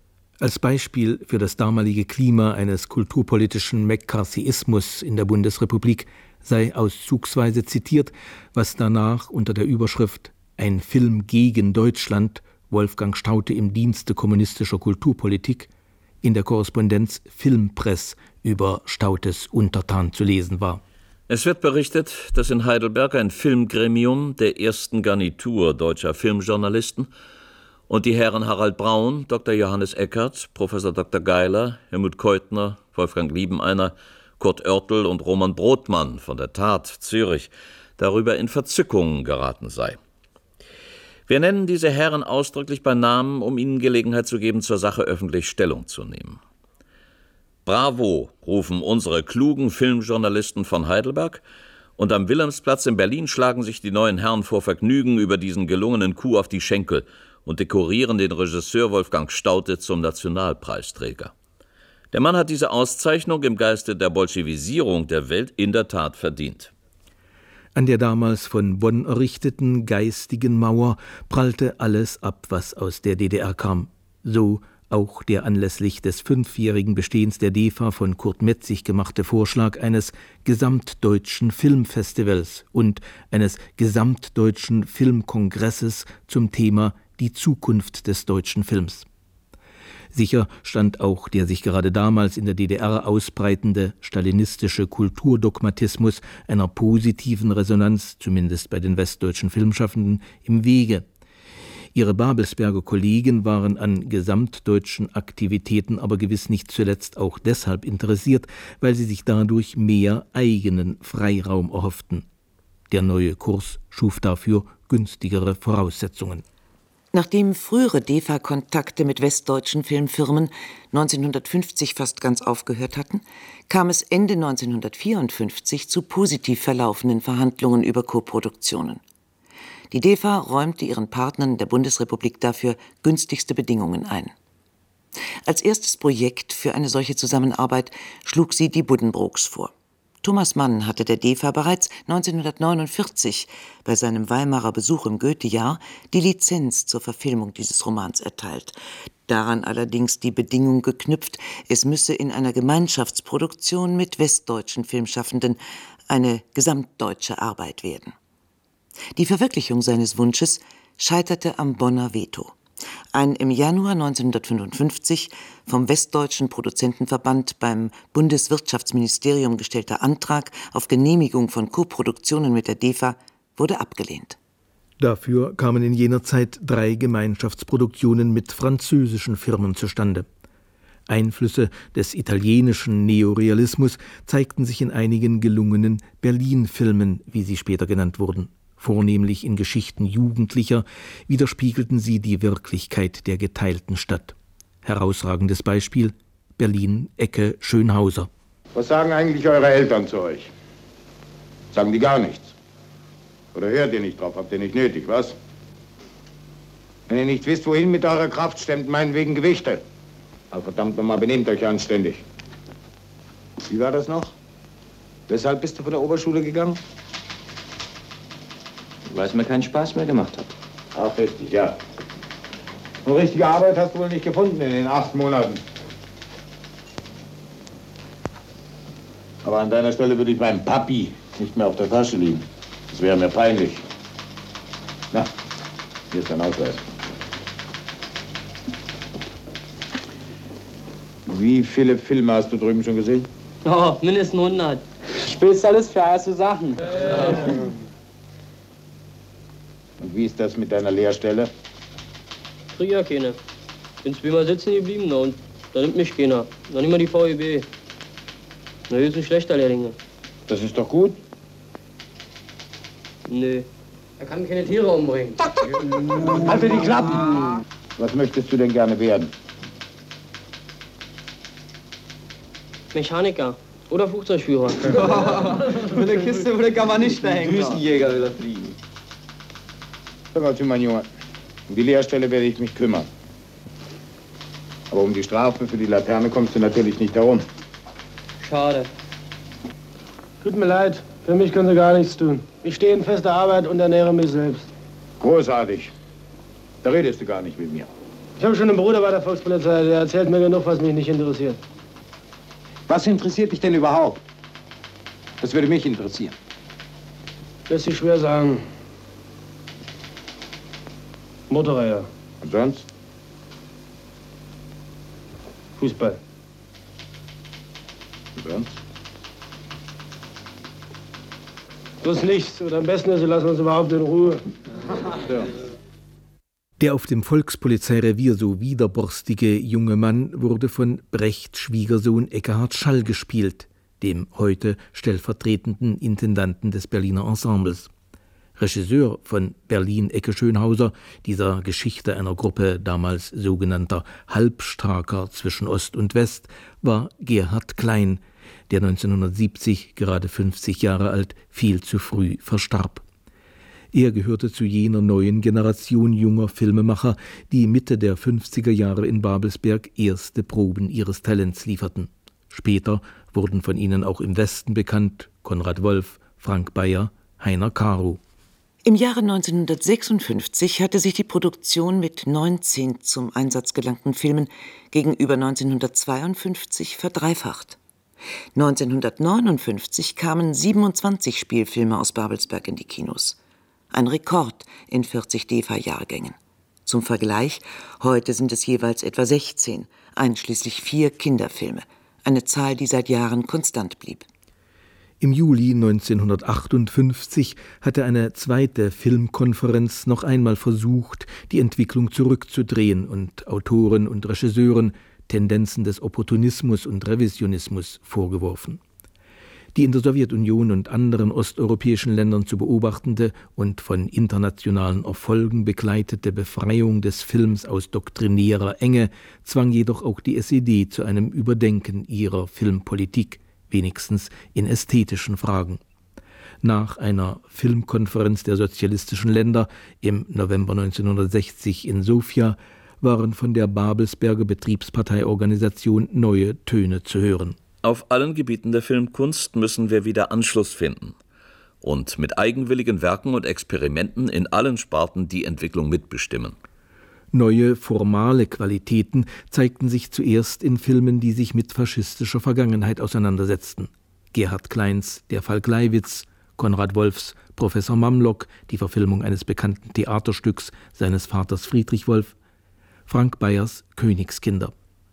Als Beispiel für das damalige Klima eines kulturpolitischen McCarthyismus in der Bundesrepublik sei auszugsweise zitiert, was danach unter der Überschrift »Ein Film gegen Deutschland« Wolfgang Staudte im Dienste kommunistischer Kulturpolitik in der Korrespondenz Filmpress über Staudtes Untertan zu lesen war. Es wird berichtet, dass in Heidelberg ein Filmgremium der ersten Garnitur deutscher Filmjournalisten und die Herren Harald Braun, Doktor Johannes Eckert, Professor Doktor Geiler, Helmut Keutner, Wolfgang Liebeneiner, Kurt Oertel und Roman Brodmann von der Tat Zürich darüber in Verzückung geraten sei. Wir nennen diese Herren ausdrücklich bei Namen, um ihnen Gelegenheit zu geben, zur Sache öffentlich Stellung zu nehmen. Bravo, rufen unsere klugen Filmjournalisten von Heidelberg, und am Wilhelmsplatz in Berlin schlagen sich die neuen Herren vor Vergnügen über diesen gelungenen Coup auf die Schenkel und dekorieren den Regisseur Wolfgang Staudte zum Nationalpreisträger. Der Mann hat diese Auszeichnung im Geiste der Bolschewisierung der Welt in der Tat verdient. An der damals von Bonn errichteten geistigen Mauer prallte alles ab, was aus der D D R kam. So auch der anlässlich des fünfjährigen Bestehens der D E F A von Kurt Metzig gemachte Vorschlag eines gesamtdeutschen Filmfestivals und eines gesamtdeutschen Filmkongresses zum Thema die Zukunft des deutschen Films. Sicher stand auch der sich gerade damals in der D D R ausbreitende stalinistische Kulturdogmatismus einer positiven Resonanz, zumindest bei den westdeutschen Filmschaffenden, im Wege. Ihre Babelsberger Kollegen waren an gesamtdeutschen Aktivitäten aber gewiss nicht zuletzt auch deshalb interessiert, weil sie sich dadurch mehr eigenen Freiraum erhofften. Der neue Kurs schuf dafür günstigere Voraussetzungen. Nachdem frühere D E F A-Kontakte mit westdeutschen Filmfirmen neunzehnhundertfünfzig fast ganz aufgehört hatten, kam es Ende neunzehnhundertvierundfünfzig zu positiv verlaufenden Verhandlungen über Koproduktionen. Die D E F A räumte ihren Partnern der Bundesrepublik dafür günstigste Bedingungen ein. Als erstes Projekt für eine solche Zusammenarbeit schlug sie die Buddenbrooks vor. Thomas Mann hatte der D E F A bereits neunzehnhundertneunundvierzig bei seinem Weimarer Besuch im Goethejahr die Lizenz zur Verfilmung dieses Romans erteilt. Daran allerdings die Bedingung geknüpft, es müsse in einer Gemeinschaftsproduktion mit westdeutschen Filmschaffenden eine gesamtdeutsche Arbeit werden. Die Verwirklichung seines Wunsches scheiterte am Bonner Veto. Ein im Januar neunzehnhundertfünfundfünfzig vom Westdeutschen Produzentenverband beim Bundeswirtschaftsministerium gestellter Antrag auf Genehmigung von Koproduktionen mit der D E F A wurde abgelehnt. Dafür kamen in jener Zeit drei Gemeinschaftsproduktionen mit französischen Firmen zustande. Einflüsse des italienischen Neorealismus zeigten sich in einigen gelungenen Berlin-Filmen, wie sie später genannt wurden. Vornehmlich in Geschichten Jugendlicher widerspiegelten sie die Wirklichkeit der geteilten Stadt. Herausragendes Beispiel: Berlin, Ecke Schönhauser. Was sagen eigentlich eure Eltern zu euch? Sagen die gar nichts? Oder hört ihr nicht drauf? Habt ihr nicht nötig, was? Wenn ihr nicht wisst, wohin mit eurer Kraft, stemmt meinetwegen Gewichte. Aber verdammt nochmal, benehmt euch anständig. Wie war das noch? Weshalb bist du von der Oberschule gegangen? Weil es mir keinen Spaß mehr gemacht hat. Ach, richtig, ja. Und richtige Arbeit hast du wohl nicht gefunden in den acht Monaten. Aber an deiner Stelle würde ich meinem Papi nicht mehr auf der Tasche liegen. Das wäre mir peinlich. Na, hier ist dein Ausweis. Wie viele Filme hast du drüben schon gesehen? Oh, mindestens hundert. Spielst alles für erste Sachen. Und wie ist das mit deiner Lehrstelle? Krieg ja keine. Bin zweimal sitzen geblieben, und da nimmt mich keiner. Noch nicht mal die V E B. Na, höchstens schlechter Lehrlinge. Das ist doch gut. Nee. Er kann keine Tiere umbringen. Halt dir die Klappen! Was möchtest du denn gerne werden? Mechaniker oder Flugzeugführer. Mit der Kiste würde kann man nicht dahin. Düsenjäger will er fliegen. Hör mal zu, mein Junge. Um die Lehrstelle werde ich mich kümmern. Aber um die Strafe für die Laterne kommst du natürlich nicht herum. Schade. Tut mir leid, für mich können Sie gar nichts tun. Ich stehe in fester Arbeit und ernähre mich selbst. Großartig. Da redest du gar nicht mit mir. Ich habe schon einen Bruder bei der Volkspolizei, der erzählt mir genug, was mich nicht interessiert. Was interessiert dich denn überhaupt? Das würde mich interessieren. Lässt sich schwer sagen. Motorräder. Und sonst? Fußball. Und sonst? Bloß nichts. Oder am besten ist, Sie lassen uns überhaupt in Ruhe. Ja. Der auf dem Volkspolizeirevier so widerborstige junge Mann wurde von Brechts Schwiegersohn Ekkehard Schall gespielt, dem heute stellvertretenden Intendanten des Berliner Ensembles. Regisseur von Berlin Ecke Schönhauser, dieser Geschichte einer Gruppe damals sogenannter Halbstarker zwischen Ost und West, war Gerhard Klein, der neunzehnhundertsiebzig, gerade fünfzig Jahre alt, viel zu früh verstarb. Er gehörte zu jener neuen Generation junger Filmemacher, die Mitte der fünfziger Jahre in Babelsberg erste Proben ihres Talents lieferten. Später wurden von ihnen auch im Westen bekannt Konrad Wolf, Frank Bayer, Heiner Karo. Im Jahre neunzehnhundertsechsundfünfzig hatte sich die Produktion mit neunzehn zum Einsatz gelangten Filmen gegenüber neunzehnhundertzweiundfünfzig verdreifacht. neunzehnhundertneunundfünfzig kamen siebenundzwanzig Spielfilme aus Babelsberg in die Kinos. Ein Rekord in vierzig D E F A-Jahrgängen. Zum Vergleich, heute sind es jeweils etwa sechzehn, einschließlich vier Kinderfilme, eine Zahl, die seit Jahren konstant blieb. Im Juli neunzehnhundertachtundfünfzig hatte eine zweite Filmkonferenz noch einmal versucht, die Entwicklung zurückzudrehen und Autoren und Regisseuren Tendenzen des Opportunismus und Revisionismus vorgeworfen. Die in der Sowjetunion und anderen osteuropäischen Ländern zu beobachtende und von internationalen Erfolgen begleitete Befreiung des Films aus doktrinärer Enge zwang jedoch auch die S E D zu einem Überdenken ihrer Filmpolitik, wenigstens in ästhetischen Fragen. Nach einer Filmkonferenz der sozialistischen Länder im November neunzehnhundertsechzig in Sofia waren von der Babelsberger Betriebsparteiorganisation neue Töne zu hören. Auf allen Gebieten der Filmkunst müssen wir wieder Anschluss finden und mit eigenwilligen Werken und Experimenten in allen Sparten die Entwicklung mitbestimmen. Neue formale Qualitäten zeigten sich zuerst in Filmen, die sich mit faschistischer Vergangenheit auseinandersetzten. Gerhard Kleins Der Fall Gleiwitz, Konrad Wolfs Professor Mamlock, die Verfilmung eines bekannten Theaterstücks seines Vaters Friedrich Wolf, Frank Bayers Königskinder.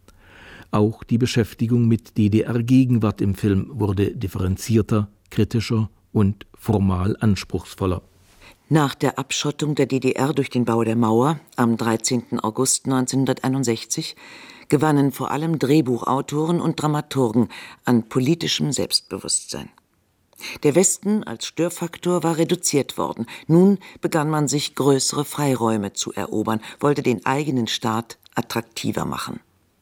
Auch die Beschäftigung mit D D R-Gegenwart im Film wurde differenzierter, kritischer und formal anspruchsvoller. Nach der Abschottung der D D R durch den Bau der Mauer am dreizehnten August neunzehnhunderteinundsechzig gewannen vor allem Drehbuchautoren und Dramaturgen an politischem Selbstbewusstsein. Der Westen als Störfaktor war reduziert worden. Nun begann man sich größere Freiräume zu erobern, wollte den eigenen Staat attraktiver machen.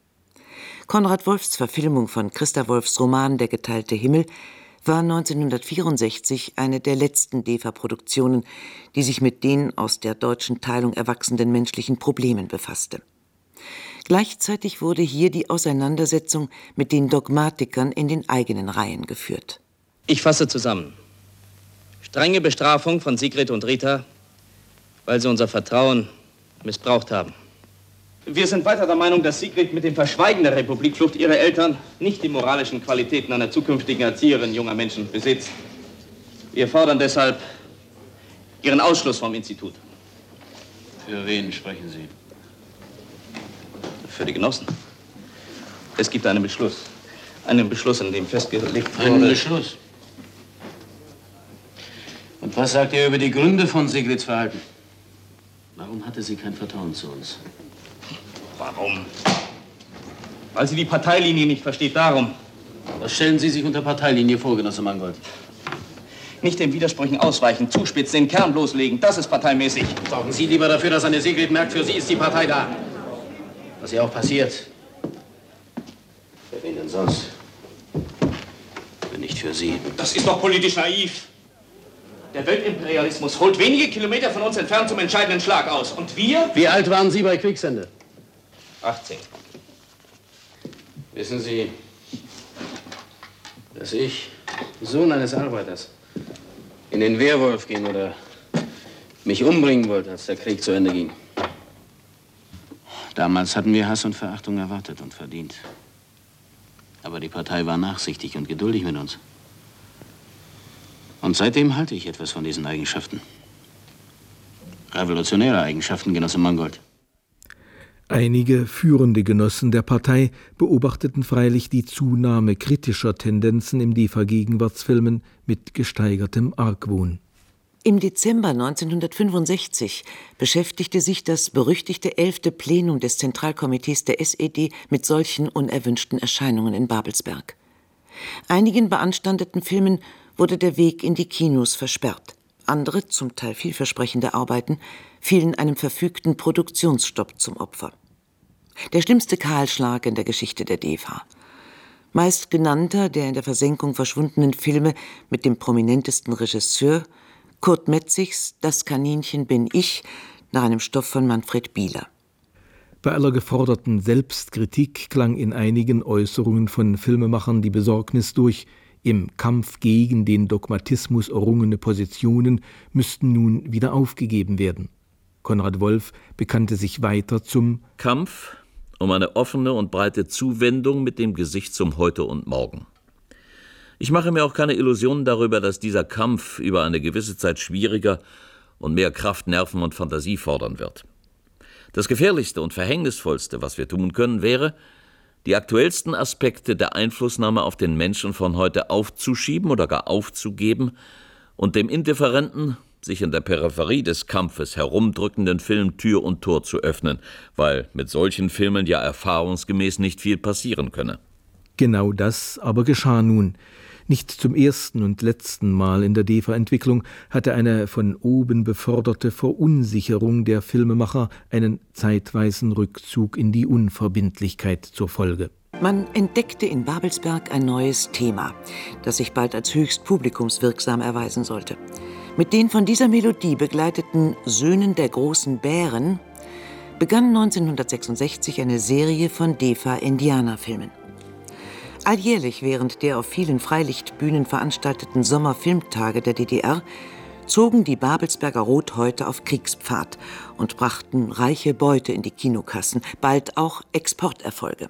Konrad Wolfs Verfilmung von Christa Wolfs Roman Der geteilte Himmel war neunzehnhundertvierundsechzig eine der letzten D E F A-Produktionen, die sich mit den aus der deutschen Teilung erwachsenen menschlichen Problemen befasste. Gleichzeitig wurde hier die Auseinandersetzung mit den Dogmatikern in den eigenen Reihen geführt. Ich fasse zusammen. Strenge Bestrafung von Sigrid und Rita, weil sie unser Vertrauen missbraucht haben. Wir sind weiter der Meinung, dass Sigrid mit dem Verschweigen der Republikflucht ihrer Eltern nicht die moralischen Qualitäten einer zukünftigen Erzieherin junger Menschen besitzt. Wir fordern deshalb ihren Ausschluss vom Institut. Für wen sprechen Sie? Für die Genossen. Es gibt einen Beschluss. Einen Beschluss, in dem festgelegt wurde... Einen Beschluss? Und was sagt er über die Gründe von Sigrids Verhalten? Warum hatte sie kein Vertrauen zu uns? Warum? Weil sie die Parteilinie nicht versteht, darum. Was stellen Sie sich unter Parteilinie vor, Genosse Mangold? Nicht den Widersprüchen ausweichen, zuspitzen, den Kern bloßlegen, das ist parteimäßig. Sorgen Sie lieber dafür, dass eine Sigrid merkt, für sie ist die Partei da. Was ihr auch passiert. Für wen denn sonst? Wenn nicht für Sie. Das ist doch politisch naiv. Der Weltimperialismus holt wenige Kilometer von uns entfernt zum entscheidenden Schlag aus. Und wir? Wie alt waren Sie bei Kriegsende? achtzehn. Wissen Sie, dass ich, Sohn eines Arbeiters, in den Wehrwolf ging oder mich umbringen wollte, als der Krieg zu Ende ging? Damals hatten wir Hass und Verachtung erwartet und verdient. Aber die Partei war nachsichtig und geduldig mit uns. Und seitdem halte ich etwas von diesen Eigenschaften. Revolutionäre Eigenschaften, Genosse Mangold. Einige führende Genossen der Partei beobachteten freilich die Zunahme kritischer Tendenzen im D E F A-Gegenwartsfilmen mit gesteigertem Argwohn. Im Dezember neunzehnhundertfünfundsechzig beschäftigte sich das berüchtigte elfte Plenum des Zentralkomitees der S E D mit solchen unerwünschten Erscheinungen in Babelsberg. Einigen beanstandeten Filmen wurde der Weg in die Kinos versperrt. Andere, zum Teil vielversprechende Arbeiten, fielen einem verfügten Produktionsstopp zum Opfer. Der schlimmste Kahlschlag in der Geschichte der D E F A. Meist genannter der in der Versenkung verschwundenen Filme mit dem prominentesten Regisseur, Kurt Metzigs Das Kaninchen bin ich, nach einem Stoff von Manfred Bieler. Bei aller geforderten Selbstkritik klang in einigen Äußerungen von Filmemachern die Besorgnis durch, im Kampf gegen den Dogmatismus errungene Positionen müssten nun wieder aufgegeben werden. Konrad Wolf bekannte sich weiter zum Kampf um eine offene und breite Zuwendung mit dem Gesicht zum Heute und Morgen. Ich mache mir auch keine Illusionen darüber, dass dieser Kampf über eine gewisse Zeit schwieriger und mehr Kraft, Nerven und Fantasie fordern wird. Das Gefährlichste und Verhängnisvollste, was wir tun können, wäre, die aktuellsten Aspekte der Einflussnahme auf den Menschen von heute aufzuschieben oder gar aufzugeben und dem indifferenten, sich in der Peripherie des Kampfes herumdrückenden Film Tür und Tor zu öffnen, weil mit solchen Filmen ja erfahrungsgemäß nicht viel passieren könne. Genau das aber geschah nun. Nicht zum ersten und letzten Mal in der D E F A-Entwicklung hatte eine von oben beförderte Verunsicherung der Filmemacher einen zeitweisen Rückzug in die Unverbindlichkeit zur Folge. Man entdeckte in Babelsberg ein neues Thema, das sich bald als höchst publikumswirksam erweisen sollte. Mit den von dieser Melodie begleiteten Söhnen der großen Bären begann neunzehnhundertsechsundsechzig eine Serie von D E F A-Indianerfilmen. Alljährlich während der auf vielen Freilichtbühnen veranstalteten Sommerfilmtage der D D R zogen die Babelsberger Rothäute auf Kriegspfad und brachten reiche Beute in die Kinokassen, bald auch Exporterfolge.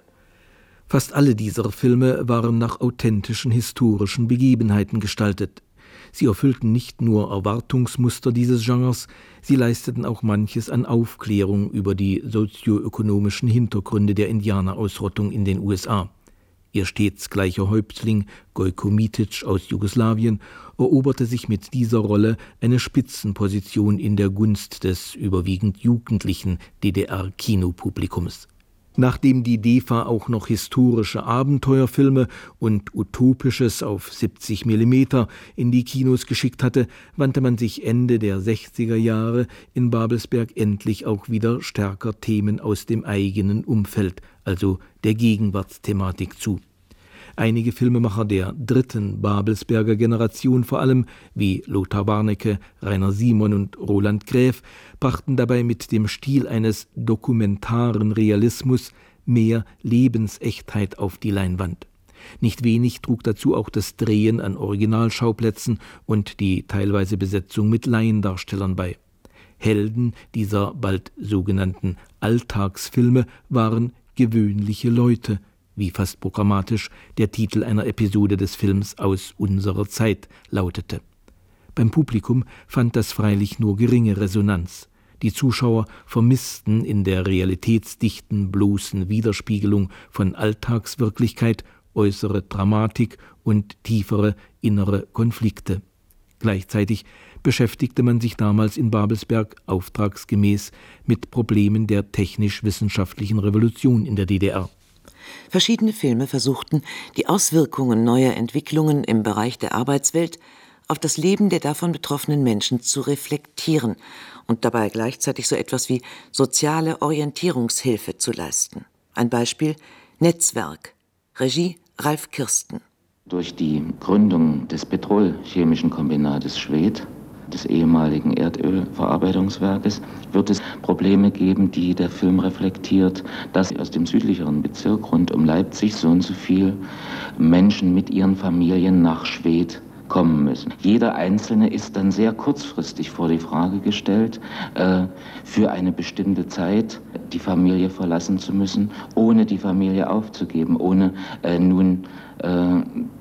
Fast alle dieser Filme waren nach authentischen historischen Begebenheiten gestaltet. Sie erfüllten nicht nur Erwartungsmuster dieses Genres, sie leisteten auch manches an Aufklärung über die sozioökonomischen Hintergründe der Indianerausrottung in den U S A. Ihr stets gleicher Häuptling, Gojko Mitic aus Jugoslawien, eroberte sich mit dieser Rolle eine Spitzenposition in der Gunst des überwiegend jugendlichen D D R-Kinopublikums. Nachdem die D E F A auch noch historische Abenteuerfilme und Utopisches auf siebzig Millimeter in die Kinos geschickt hatte, wandte man sich Ende der sechziger Jahre in Babelsberg endlich auch wieder stärker Themen aus dem eigenen Umfeld, also der Gegenwartsthematik zu. Einige Filmemacher der dritten Babelsberger Generation vor allem, wie Lothar Warnecke, Rainer Simon und Roland Graeff, brachten dabei mit dem Stil eines dokumentaren Realismus mehr Lebensechtheit auf die Leinwand. Nicht wenig trug dazu auch das Drehen an Originalschauplätzen und die teilweise Besetzung mit Laiendarstellern bei. Helden dieser bald sogenannten Alltagsfilme waren gewöhnliche Leute, wie fast programmatisch der Titel einer Episode des Films Aus unserer Zeit lautete. Beim Publikum fand das freilich nur geringe Resonanz. Die Zuschauer vermissten in der realitätsdichten, bloßen Widerspiegelung von Alltagswirklichkeit äußere Dramatik und tiefere innere Konflikte. Gleichzeitig beschäftigte man sich damals in Babelsberg auftragsgemäß mit Problemen der technisch-wissenschaftlichen Revolution in der D D R. Verschiedene Filme versuchten, die Auswirkungen neuer Entwicklungen im Bereich der Arbeitswelt auf das Leben der davon betroffenen Menschen zu reflektieren und dabei gleichzeitig so etwas wie soziale Orientierungshilfe zu leisten. Ein Beispiel: Netzwerk, Regie Ralf Kirsten. Durch die Gründung des Petrolchemischen Kombinates Schwedt, des ehemaligen Erdölverarbeitungswerkes, wird es Probleme geben, die der Film reflektiert, dass aus dem südlicheren Bezirk rund um Leipzig so und so viel Menschen mit ihren Familien nach Schwedt kommen müssen. Jeder Einzelne ist dann sehr kurzfristig vor die Frage gestellt, äh, für eine bestimmte Zeit die Familie verlassen zu müssen, ohne die Familie aufzugeben, ohne äh, nun äh,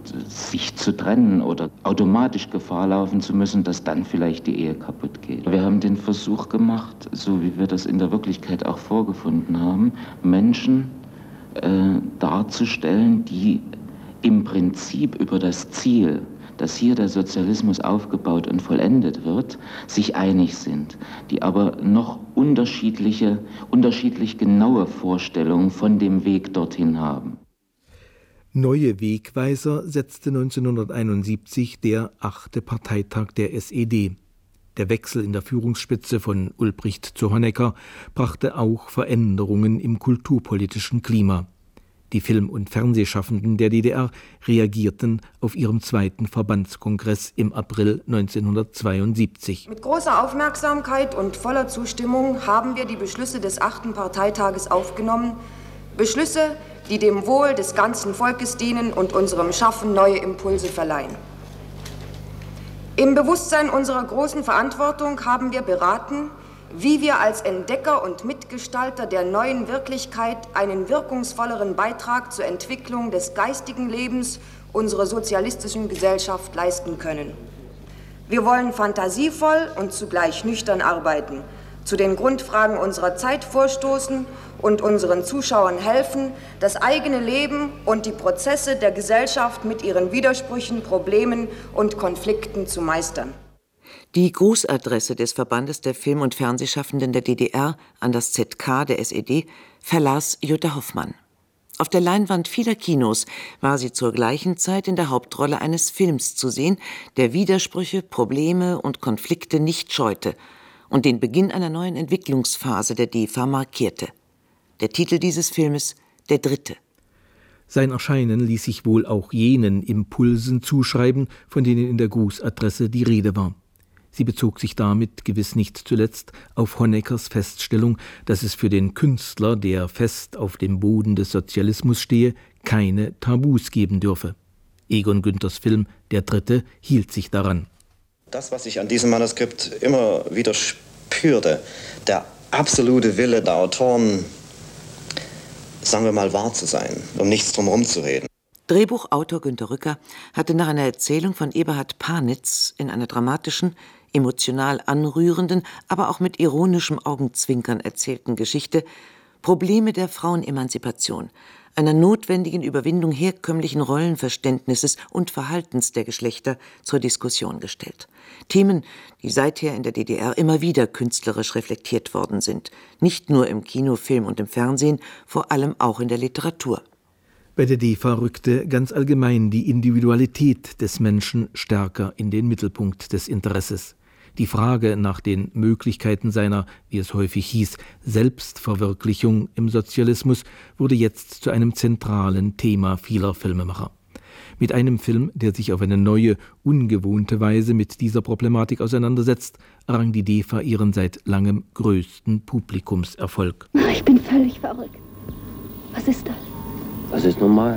sich zu trennen oder automatisch Gefahr laufen zu müssen, dass dann vielleicht die Ehe kaputt geht. Wir haben den Versuch gemacht, so wie wir das in der Wirklichkeit auch vorgefunden haben, Menschen äh, darzustellen, die im Prinzip über das Ziel, dass hier der Sozialismus aufgebaut und vollendet wird, sich einig sind, die aber noch unterschiedliche, unterschiedlich genaue Vorstellungen von dem Weg dorthin haben. Neue Wegweiser setzte neunzehnhunderteinundsiebzig der achte Parteitag der S E D. Der Wechsel in der Führungsspitze von Ulbricht zu Honecker brachte auch Veränderungen im kulturpolitischen Klima. Die Film- und Fernsehschaffenden der D D R reagierten auf ihrem zweiten Verbandskongress im April neunzehnhundertzweiundsiebzig. Mit großer Aufmerksamkeit und voller Zustimmung haben wir die Beschlüsse des achten Parteitages aufgenommen. Beschlüsse, die dem Wohl des ganzen Volkes dienen und unserem Schaffen neue Impulse verleihen. Im Bewusstsein unserer großen Verantwortung haben wir beraten, wie wir als Entdecker und Mitgestalter der neuen Wirklichkeit einen wirkungsvolleren Beitrag zur Entwicklung des geistigen Lebens unserer sozialistischen Gesellschaft leisten können. Wir wollen fantasievoll und zugleich nüchtern arbeiten, zu den Grundfragen unserer Zeit vorstoßen und unseren Zuschauern helfen, das eigene Leben und die Prozesse der Gesellschaft mit ihren Widersprüchen, Problemen und Konflikten zu meistern. Die Grußadresse des Verbandes der Film- und Fernsehschaffenden der D D R an das Z K der S E D verlas Jutta Hoffmann. Auf der Leinwand vieler Kinos war sie zur gleichen Zeit in der Hauptrolle eines Films zu sehen, der Widersprüche, Probleme und Konflikte nicht scheute und den Beginn einer neuen Entwicklungsphase der D E F A markierte. Der Titel dieses Filmes Der Dritte. Sein Erscheinen ließ sich wohl auch jenen Impulsen zuschreiben, von denen in der Grußadresse die Rede war. Sie bezog sich damit gewiss nicht zuletzt auf Honeckers Feststellung, dass es für den Künstler, der fest auf dem Boden des Sozialismus stehe, keine Tabus geben dürfe. Egon Günthers Film Der Dritte hielt sich daran. Das, was ich an diesem Manuskript immer wieder spürte, der absolute Wille der Autoren, sagen wir mal, wahr zu sein, um nichts drumherum zu reden. Drehbuchautor Günter Rücker hatte nach einer Erzählung von Eberhard Panitz in einer dramatischen, emotional anrührenden, aber auch mit ironischem Augenzwinkern erzählten Geschichte Probleme der Frauenemanzipation, einer notwendigen Überwindung herkömmlichen Rollenverständnisses und Verhaltens der Geschlechter zur Diskussion gestellt. Themen, die seither in der D D R immer wieder künstlerisch reflektiert worden sind, nicht nur im Kino, Film und im Fernsehen, vor allem auch in der Literatur. Bei der D E F A rückte ganz allgemein die Individualität des Menschen stärker in den Mittelpunkt des Interesses. Die Frage nach den Möglichkeiten seiner, wie es häufig hieß, Selbstverwirklichung im Sozialismus wurde jetzt zu einem zentralen Thema vieler Filmemacher. Mit einem Film, der sich auf eine neue, ungewohnte Weise mit dieser Problematik auseinandersetzt, errang die D E F A ihren seit langem größten Publikumserfolg. Ich bin völlig verrückt. Was ist das? Das ist normal.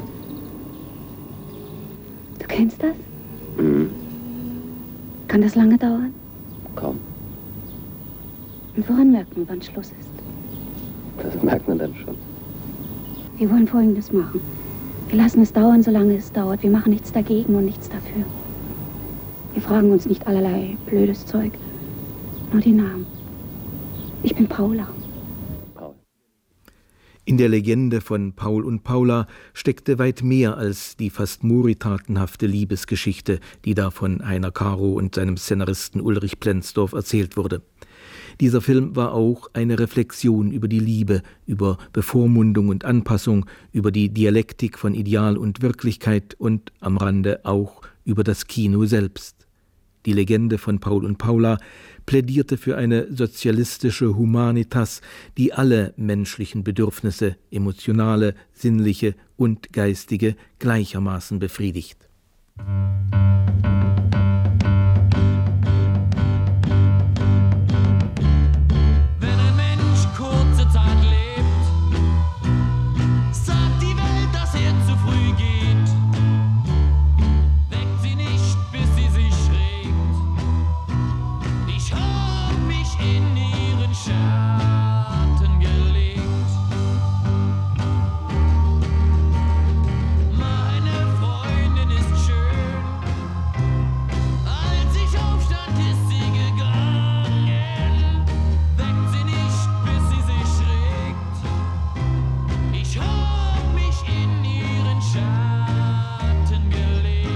Du kennst das? Mhm. Kann das lange dauern? Kaum. Und woran merkt man, wann Schluss ist? Das merkt man dann schon. Wir wollen Folgendes machen. Wir lassen es dauern, solange es dauert. Wir machen nichts dagegen und nichts dafür. Wir fragen uns nicht allerlei blödes Zeug. Nur die Namen. Ich bin Paula. In der Legende von Paul und Paula steckte weit mehr als die fast muritatenhafte Liebesgeschichte, die da von Heiner Caro und seinem Szenaristen Ulrich Plenzdorf erzählt wurde. Dieser Film war auch eine Reflexion über die Liebe, über Bevormundung und Anpassung, über die Dialektik von Ideal und Wirklichkeit und am Rande auch über das Kino selbst. Die Legende von Paul und Paula plädierte für eine sozialistische Humanitas, die alle menschlichen Bedürfnisse, emotionale, sinnliche und geistige, gleichermaßen befriedigt. Wenn ein Mensch kurze Zeit lebt, sagt die Welt, dass er zu früh geht. Weckt sie nicht, bis sie sich ich hab mich in ihren Schatten gelegt. Meine Freundin ist schön, als ich aufstand, ist sie gegangen. Weckt sie nicht, bis sie sich schrägt. Ich hab mich in ihren Schatten gelegt.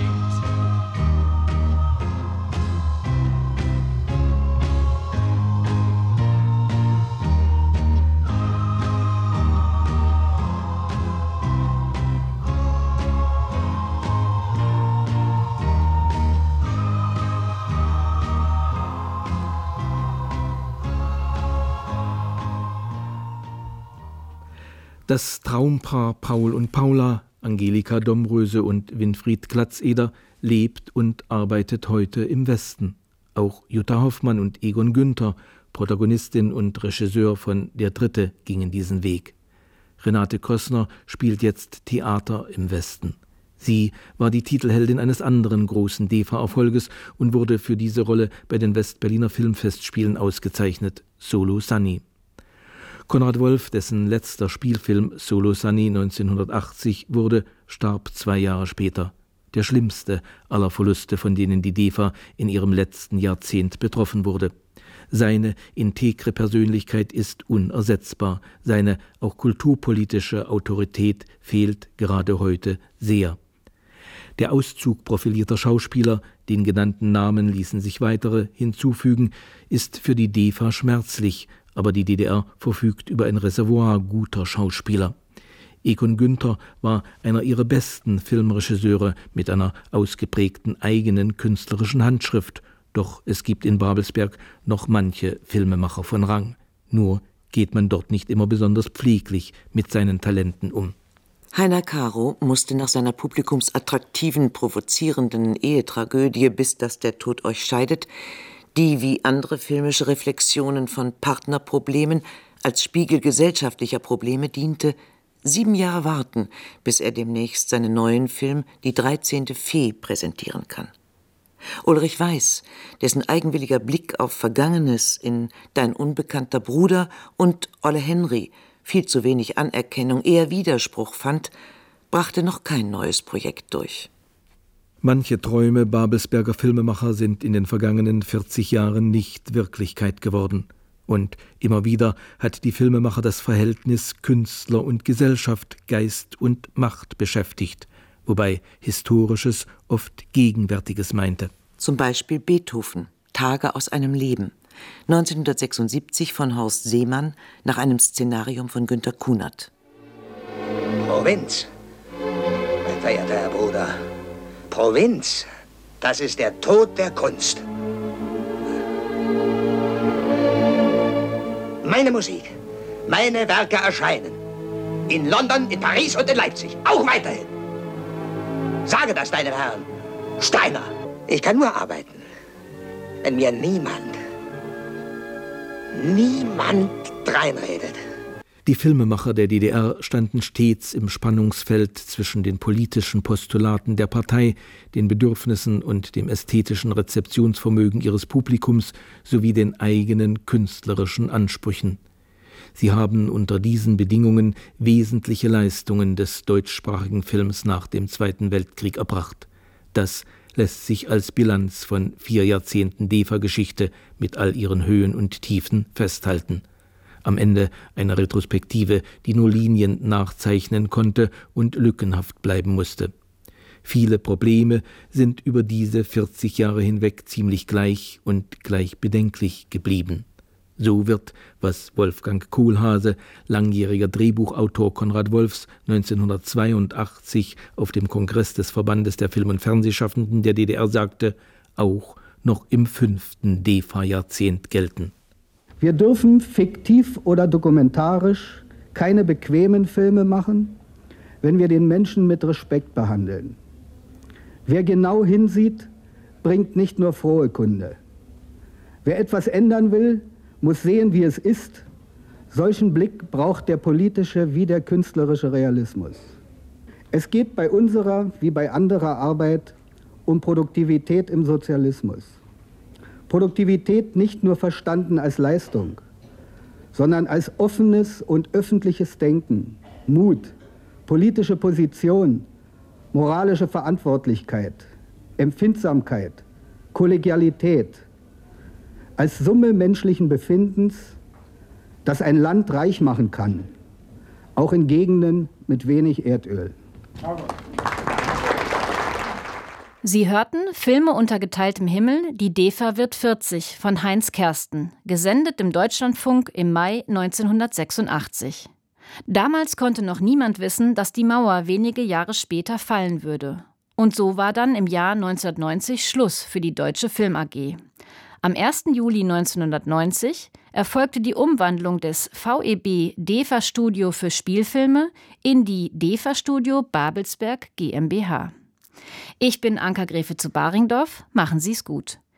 Das Traumpaar Paul und Paula, Angelika Domröse und Winfried Glatzeder, lebt und arbeitet heute im Westen. Auch Jutta Hoffmann und Egon Günther, Protagonistin und Regisseur von Der Dritte, gingen diesen Weg. Renate Krössner spielt jetzt Theater im Westen. Sie war die Titelheldin eines anderen großen D E F A-Erfolges und wurde für diese Rolle bei den Westberliner Filmfestspielen ausgezeichnet, Solo Sunny. Konrad Wolf, dessen letzter Spielfilm Solo Sunny neunzehnhundertachtzig wurde, starb zwei Jahre später. Der schlimmste aller Verluste, von denen die D E F A in ihrem letzten Jahrzehnt betroffen wurde. Seine integre Persönlichkeit ist unersetzbar. Seine auch kulturpolitische Autorität fehlt gerade heute sehr. Der Auszug profilierter Schauspieler, den genannten Namen ließen sich weitere hinzufügen, ist für die D E F A schmerzlich, aber die D D R verfügt über ein Reservoir guter Schauspieler. Egon Günther war einer ihrer besten Filmregisseure mit einer ausgeprägten eigenen künstlerischen Handschrift. Doch es gibt in Babelsberg noch manche Filmemacher von Rang. Nur geht man dort nicht immer besonders pfleglich mit seinen Talenten um. Heiner Caro musste nach seiner publikumsattraktiven, provozierenden Ehetragödie Bis dass der Tod euch scheidet, die wie andere filmische Reflexionen von Partnerproblemen als Spiegel gesellschaftlicher Probleme diente, sieben Jahre warten, bis er demnächst seinen neuen Film Die dreizehnte Fee präsentieren kann. Ulrich Weiß, dessen eigenwilliger Blick auf Vergangenes in Dein unbekannter Bruder und Olle Henry viel zu wenig Anerkennung, eher Widerspruch fand, brachte noch kein neues Projekt durch. Manche Träume Babelsberger Filmemacher sind in den vergangenen vierzig Jahren nicht Wirklichkeit geworden. Und immer wieder hat die Filmemacher das Verhältnis Künstler und Gesellschaft, Geist und Macht beschäftigt, wobei Historisches oft Gegenwärtiges meinte. Zum Beispiel Beethoven, Tage aus einem Leben, neunzehnhundertsechsundsiebzig von Horst Seemann nach einem Szenarium von Günter Kunert. Provinz, mein verehrter Herr Bruder, Provinz, das ist der Tod der Kunst. Meine Musik, meine Werke erscheinen. In London, in Paris und in Leipzig. Auch weiterhin. Sage das deinen Herren. Steiner. Ich kann nur arbeiten, wenn mir niemand, niemand dreinredet. Die Filmemacher der D D R standen stets im Spannungsfeld zwischen den politischen Postulaten der Partei, den Bedürfnissen und dem ästhetischen Rezeptionsvermögen ihres Publikums sowie den eigenen künstlerischen Ansprüchen. Sie haben unter diesen Bedingungen wesentliche Leistungen des deutschsprachigen Films nach dem Zweiten Weltkrieg erbracht. Das lässt sich als Bilanz von vier Jahrzehnten D E F A-Geschichte mit all ihren Höhen und Tiefen festhalten. Am Ende eine Retrospektive, die nur Linien nachzeichnen konnte und lückenhaft bleiben musste. Viele Probleme sind über diese vierzig Jahre hinweg ziemlich gleich und gleich bedenklich geblieben. So wird, was Wolfgang Kohlhase, langjähriger Drehbuchautor Konrad Wolfs, neunzehnhundertzweiundachtzig auf dem Kongress des Verbandes der Film- und Fernsehschaffenden der D D R sagte, auch noch im fünften D E F A-Jahrzehnt gelten. Wir dürfen fiktiv oder dokumentarisch keine bequemen Filme machen, wenn wir den Menschen mit Respekt behandeln. Wer genau hinsieht, bringt nicht nur frohe Kunde. Wer etwas ändern will, muss sehen, wie es ist. Solchen Blick braucht der politische wie der künstlerische Realismus. Es geht bei unserer wie bei anderer Arbeit um Produktivität im Sozialismus. Produktivität nicht nur verstanden als Leistung, sondern als offenes und öffentliches Denken, Mut, politische Position, moralische Verantwortlichkeit, Empfindsamkeit, Kollegialität, als Summe menschlichen Befindens, das ein Land reich machen kann, auch in Gegenden mit wenig Erdöl. Sie hörten Filme unter geteiltem Himmel, die D E F A wird vierzig von Heinz Kersten, gesendet im Deutschlandfunk im Mai neunzehnhundertsechsundachtzig. Damals konnte noch niemand wissen, dass die Mauer wenige Jahre später fallen würde. Und so war dann im Jahr neunzehnhundertneunzig Schluss für die Deutsche Film A G. Am ersten Juli neunzehnhundertneunzig erfolgte die Umwandlung des V E B D E F A Studio für Spielfilme in die D E F A Studio Babelsberg GmbH. Ich bin Anka Gräfe zu Baringdorf. Machen Sie's gut.